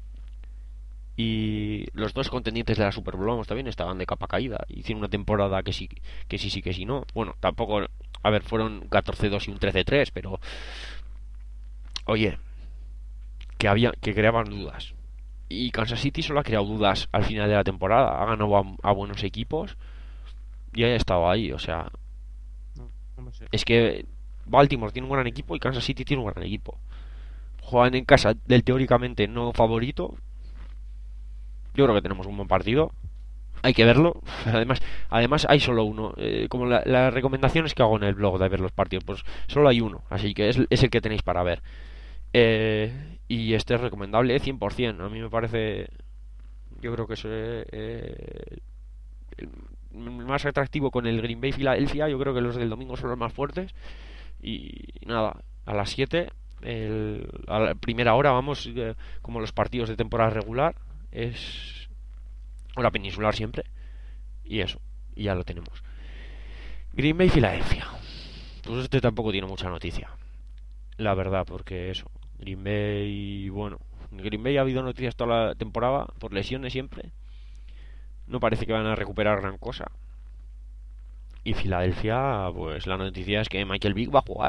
y los dos contendientes de la Super Bowl, vamos, también estaban de capa caída, hicieron una temporada que sí, que sí, sí, que sí, no, bueno, tampoco, a ver, fueron catorce dos y un trece tres, pero oye, que había, que creaban dudas, y Kansas City solo ha creado dudas al final de la temporada, ha ganado a, a buenos equipos y ha estado ahí, o sea, No sé. Es que Baltimore tiene un gran equipo y Kansas City tiene un gran equipo. Juegan en casa del teóricamente no favorito. Yo creo que tenemos un buen partido. Hay que verlo. Además, además hay solo uno. Eh, como la, las recomendaciones que hago en el blog de ver los partidos, pues solo hay uno. Así que es, es el que tenéis para ver. Eh, y este es recomendable cien por ciento. A mí me parece... Yo creo que es eh, el más atractivo con el Green Bay Filadelfia. Yo creo que los del domingo son los más fuertes. Y nada, a las siete, el, a la primera hora, vamos, eh, como los partidos de temporada regular, es hora peninsular siempre. Y eso, y ya lo tenemos. Green Bay Filadelfia. Pues este tampoco tiene mucha noticia, la verdad, porque eso, Green Bay, bueno, en Green Bay ha habido noticias toda la temporada, por lesiones siempre. No parece que van a recuperar gran cosa. Y Filadelfia, pues la noticia es que Michael Vick va a jugar.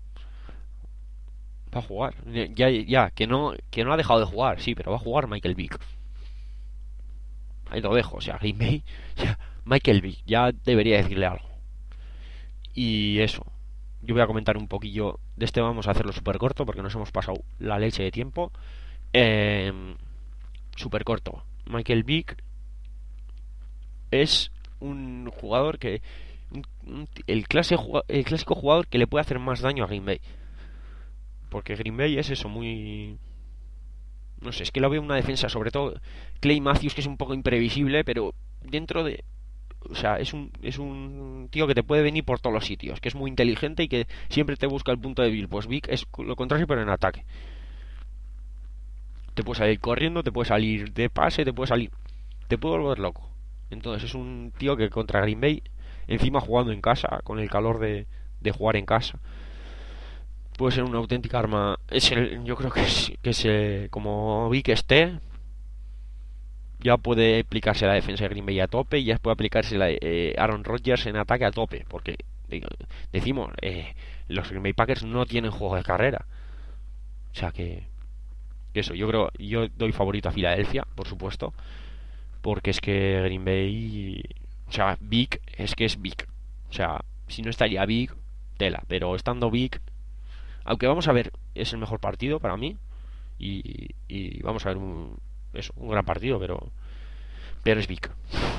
Va a jugar. Ya, ya, que no, que no ha dejado de jugar, sí, pero va a jugar Michael Vick. Ahí lo dejo, o sea, Green Bay, ya, Michael Vick, ya debería decirle algo. Y eso, yo voy a comentar un poquillo de este, vamos a hacerlo súper corto porque nos hemos pasado la leche de tiempo. Eh, súper corto. Michael Vick es un jugador que un, un, el, clase, el clásico jugador que le puede hacer más daño a Green Bay, porque Green Bay es eso, muy, no sé, es que lo veo una defensa, sobre todo Clay Matthews, que es un poco imprevisible, pero dentro de, o sea, es un es un tío que te puede venir por todos los sitios, que es muy inteligente y que siempre te busca el punto débil. Pues Vic es lo contrario, pero en ataque. Te puede salir corriendo, te puede salir de pase, te puede salir te puede volver loco. Entonces es un tío que contra Green Bay, encima jugando en casa, con el calor de, de jugar en casa, puede ser una auténtica arma. Es el, yo creo que es, que es eh, como Vic esté, ya puede aplicarse la defensa de Green Bay a tope y ya puede aplicarse la eh, Aaron Rodgers en ataque a tope, porque digo, decimos, eh, los Green Bay Packers no tienen juego de carrera. O sea que, que eso, yo creo, yo doy favorito a Filadelfia, por supuesto, porque es que Green Bay, o sea, Vic, es que es Vic. O sea, si no estaría Vic, tela, pero estando Vic, aunque vamos a ver, es el mejor partido para mí y, y vamos a ver un, eso, un gran partido, pero pero es Vic.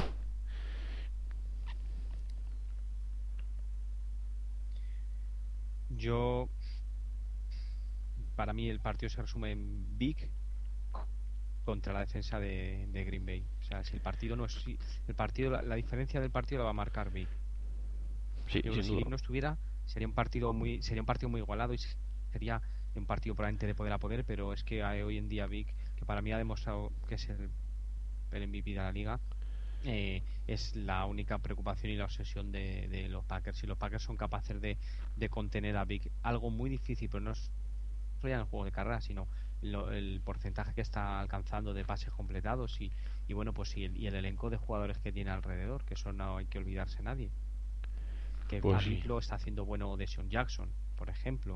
Yo, para mí el partido se resume en Big contra la defensa de, de Green Bay. O sea, si el partido no es si el partido la, la diferencia del partido la va a marcar Big. Sí, Yo creo que sin si Big duda. no estuviera sería un partido muy sería un partido muy igualado y sería un partido probablemente de poder a poder, pero es que hay hoy en día Big, que para mí ha demostrado que es el, el M V P de la liga, eh, es la única preocupación y la obsesión de, de los Packers. Si los Packers son capaces de, de contener a Big, algo muy difícil, pero no es solo ya en el juego de carrera, sino lo, el porcentaje que está alcanzando de pases completados y, y bueno, pues y el, y el elenco de jugadores que tiene alrededor, que eso no hay que olvidarse nadie. Que a Pues sí. Big lo está haciendo bueno de Sean Jackson, por ejemplo.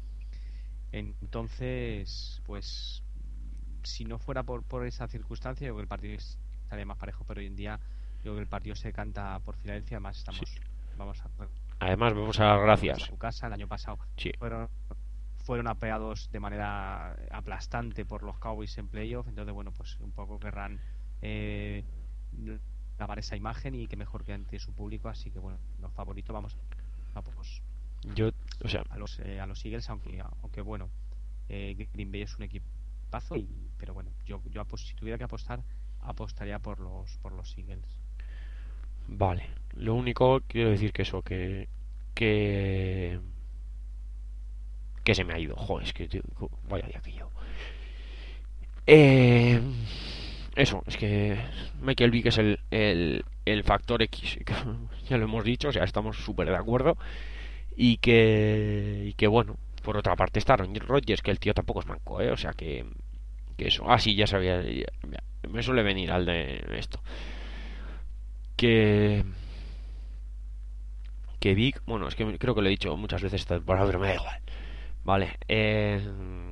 Entonces, pues si no fuera por, por esa circunstancia, yo creo que el partido estaría más parejo, pero hoy en día yo creo que el partido se canta por Filadelfia. Además Sí. estamos, vamos a Además vamos a dar recordar gracias. su casa. El año pasado Sí. fueron fueron apeados de manera aplastante por los Cowboys en playoff. Entonces, bueno, pues un poco querrán eh, lavar esa imagen y que mejor que ante su público. Así que, bueno, los favoritos vamos a, pues, Yo, o sea, a los eh, a los Eagles, aunque aunque bueno, eh, Green Bay es un equipazo, y, pero bueno, yo yo apos- si tuviera que apostar, apostaría por los por los Eagles. vale. Lo único quiero decir que eso, que que que se me ha ido. Joder, es que tío, vaya día que yo. Eh, eso, es que Michael Vick es el, el, el factor X, que ya lo hemos dicho, o sea, estamos súper de acuerdo. Y que, y que bueno, por otra parte está Aaron Rodgers, que el tío tampoco es manco, ¿eh? O sea que, que eso. Ah, sí, ya sabía, ya- me suele venir al de esto. Que, que Vic, bueno, es que creo que lo he dicho muchas veces esta temporada, pero me da igual. Vale, eh,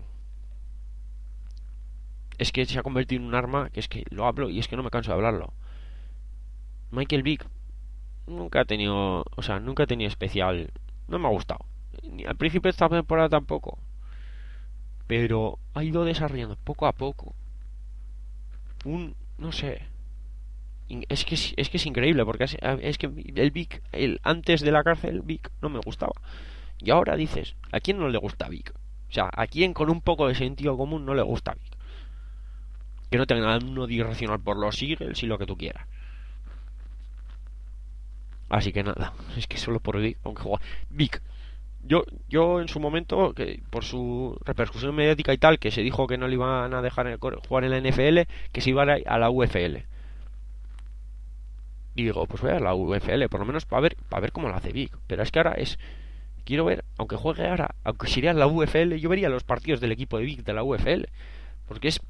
es que se ha convertido en un arma que es que lo hablo y es que no me canso de hablarlo. Michael Vick nunca ha tenido, o sea, nunca ha tenido especial, no me ha gustado. Ni al principio de esta temporada tampoco, pero ha ido desarrollando poco a poco un, no sé, es que es, es que es increíble porque es, es que el Vic, el antes de la cárcel Vic no me gustaba y ahora dices, ¿a quién no le gusta Vic? O sea, ¿a quién con un poco de sentido común no le gusta Vic? Que no tenga nada uno de irracional por los Eagles y lo que tú quieras. Así que nada, es que solo por Vic, aunque juega Vic. Yo, yo en su momento, que por su repercusión mediática y tal, que se dijo que no le iban a dejar en el, jugar en la N F L, que se iba a la U F L. Y digo, pues voy a la U F L, por lo menos para ver, para ver cómo lo hace Vic. Pero es que ahora es, quiero ver, aunque juegue ahora, aunque sería en la U F L, yo vería los partidos del equipo de Vic de la U F L. Porque es,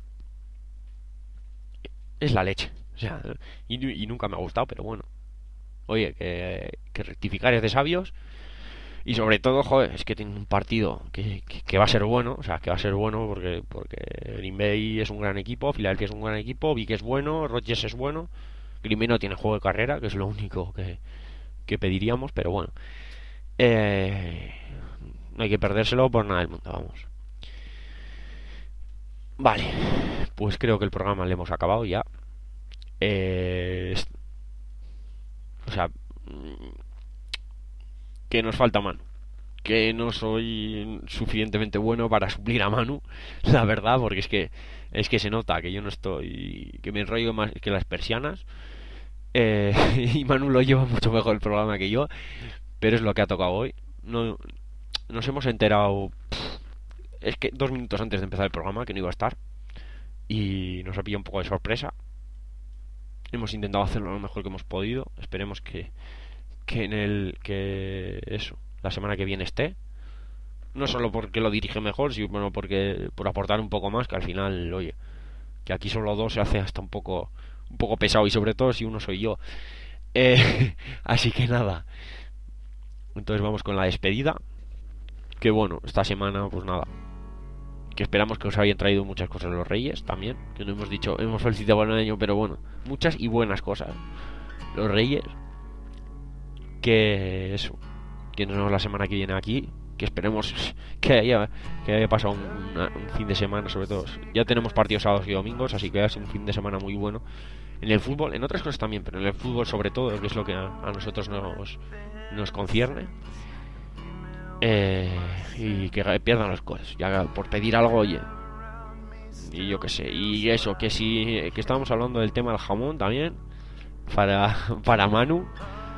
es la leche. O sea, y, y nunca me ha gustado, pero bueno. Oye, que, que rectificar es de sabios. Y sobre todo, joder, es que tiene un partido que, que, que va a ser bueno, o sea, que va a ser bueno porque porque Green Bay es un gran equipo, Philadelphia es un gran equipo, Vic es bueno, Rodgers es bueno, Green Bay no tiene juego de carrera, que es lo único que, que pediríamos, pero bueno, eh, no hay que perdérselo por nada del mundo, vamos. Vale, pues creo que el programa le hemos acabado ya. Eh, o sea, que nos falta mano. Que no soy suficientemente bueno para suplir a Manu, la verdad, porque es que es que se nota que yo no estoy, que me enrollo más que las persianas, eh, y Manu lo lleva mucho mejor el programa que yo, pero es lo que ha tocado hoy. No, nos hemos enterado, es que dos minutos antes de empezar el programa que no iba a estar y nos ha pillado un poco de sorpresa hemos intentado hacerlo lo mejor que hemos podido. Esperemos que, que en el que eso, la semana que viene esté. No solo porque lo dirige mejor, sino porque por aportar un poco más, que al final, oye, que aquí solo dos se hace hasta un poco un poco pesado, y sobre todo si uno soy yo. Eh, así que nada. Entonces vamos con la despedida. Que bueno, esta semana pues nada, que esperamos que os hayan traído muchas cosas los Reyes también, que no hemos dicho, hemos felicitado al año, pero bueno, muchas y buenas cosas los Reyes. Que eso, que nos vemos la semana que viene aquí, que esperemos que haya, que haya pasado un, una, un fin de semana, sobre todo. Ya tenemos partidos sábados y domingos, así que ha sido un fin de semana muy bueno en el fútbol, en otras cosas también, pero en el fútbol sobre todo, que es lo que a, a nosotros nos, nos concierne. Eh, y que pierdan los goles, ya por pedir algo, oye. Y yo qué sé, y eso, que si que estábamos hablando del tema del jamón también, para, para Manu,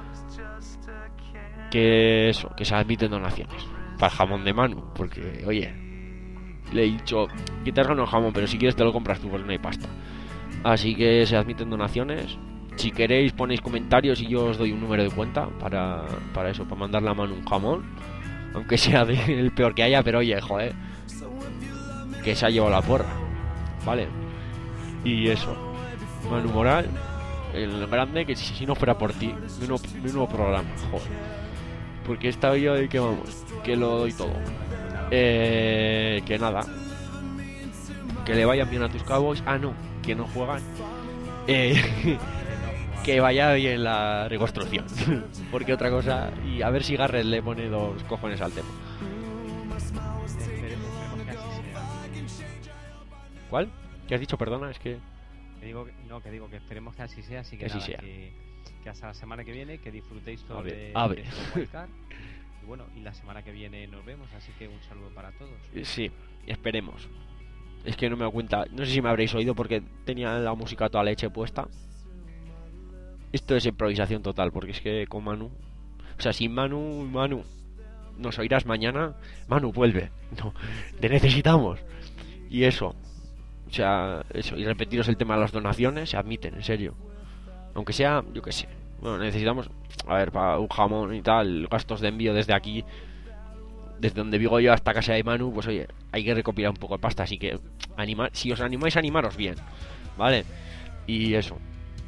que eso, que se admiten donaciones para el jamón de Manu, porque oye, le he dicho que te has ganado el jamón, pero si quieres te lo compras tú, porque no hay pasta. Así que se admiten donaciones. Si queréis ponéis comentarios y yo os doy un número de cuenta para, para eso, para mandarle a Manu un jamón, aunque sea el peor que haya, pero oye, joder, que se ha llevado la porra, ¿vale? Y eso, Manu Moral, el grande, que si, si no fuera por ti, menudo, menudo programa, joder, porque he estado yo de que vamos, que lo doy todo. Eh, que nada, que le vayan bien a tus Cowboys. Ah, no, que no juegan. Eh, que vaya bien la reconstrucción. Porque otra cosa, y a ver si Garrett le pone dos cojones al tema. ¿Cuál? ¿Qué has dicho? Perdona, es que... que digo que, no, que digo que esperemos que así sea, así que, que, nada, sí sea. Que, que hasta la semana que viene, que disfrutéis todo Ave, de, ave. de este wildcard. Y bueno, y la semana que viene nos vemos, así que un saludo para todos. Sí, esperemos. Es que no me doy cuenta, no sé si me habréis oído porque tenía la música a toda leche puesta. Esto es improvisación total, porque es que con Manu, o sea, sin Manu, Manu, nos oirás mañana. Manu, vuelve, no, te necesitamos. Y eso, o sea, eso, y repetiros el tema de las donaciones, se admiten, en serio. Aunque sea, yo qué sé, bueno, necesitamos, a ver, para un jamón y tal, gastos de envío desde aquí, desde donde vivo yo hasta casa de Manu, pues oye, hay que recopilar un poco de pasta, así que animar, si os animáis, animaros bien, ¿vale? Y eso.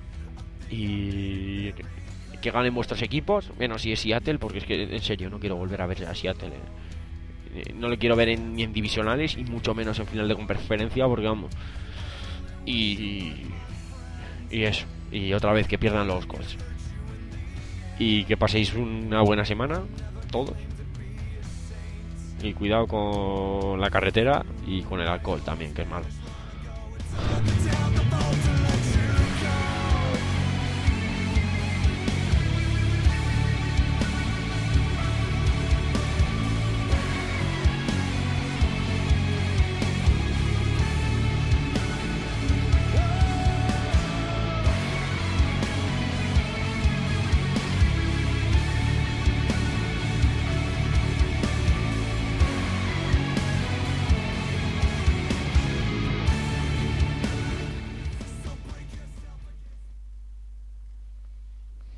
Y que, que ganen vuestros equipos, menos si es Seattle, porque es que en serio no quiero volver a ver a Seattle. Eh. No le quiero ver en, ni en divisionales y mucho menos en final de conferencia, porque vamos. Y y eso, y otra vez que pierdan los Colts. Y que paséis una buena semana todos. Y cuidado con la carretera y con el alcohol también, que es malo.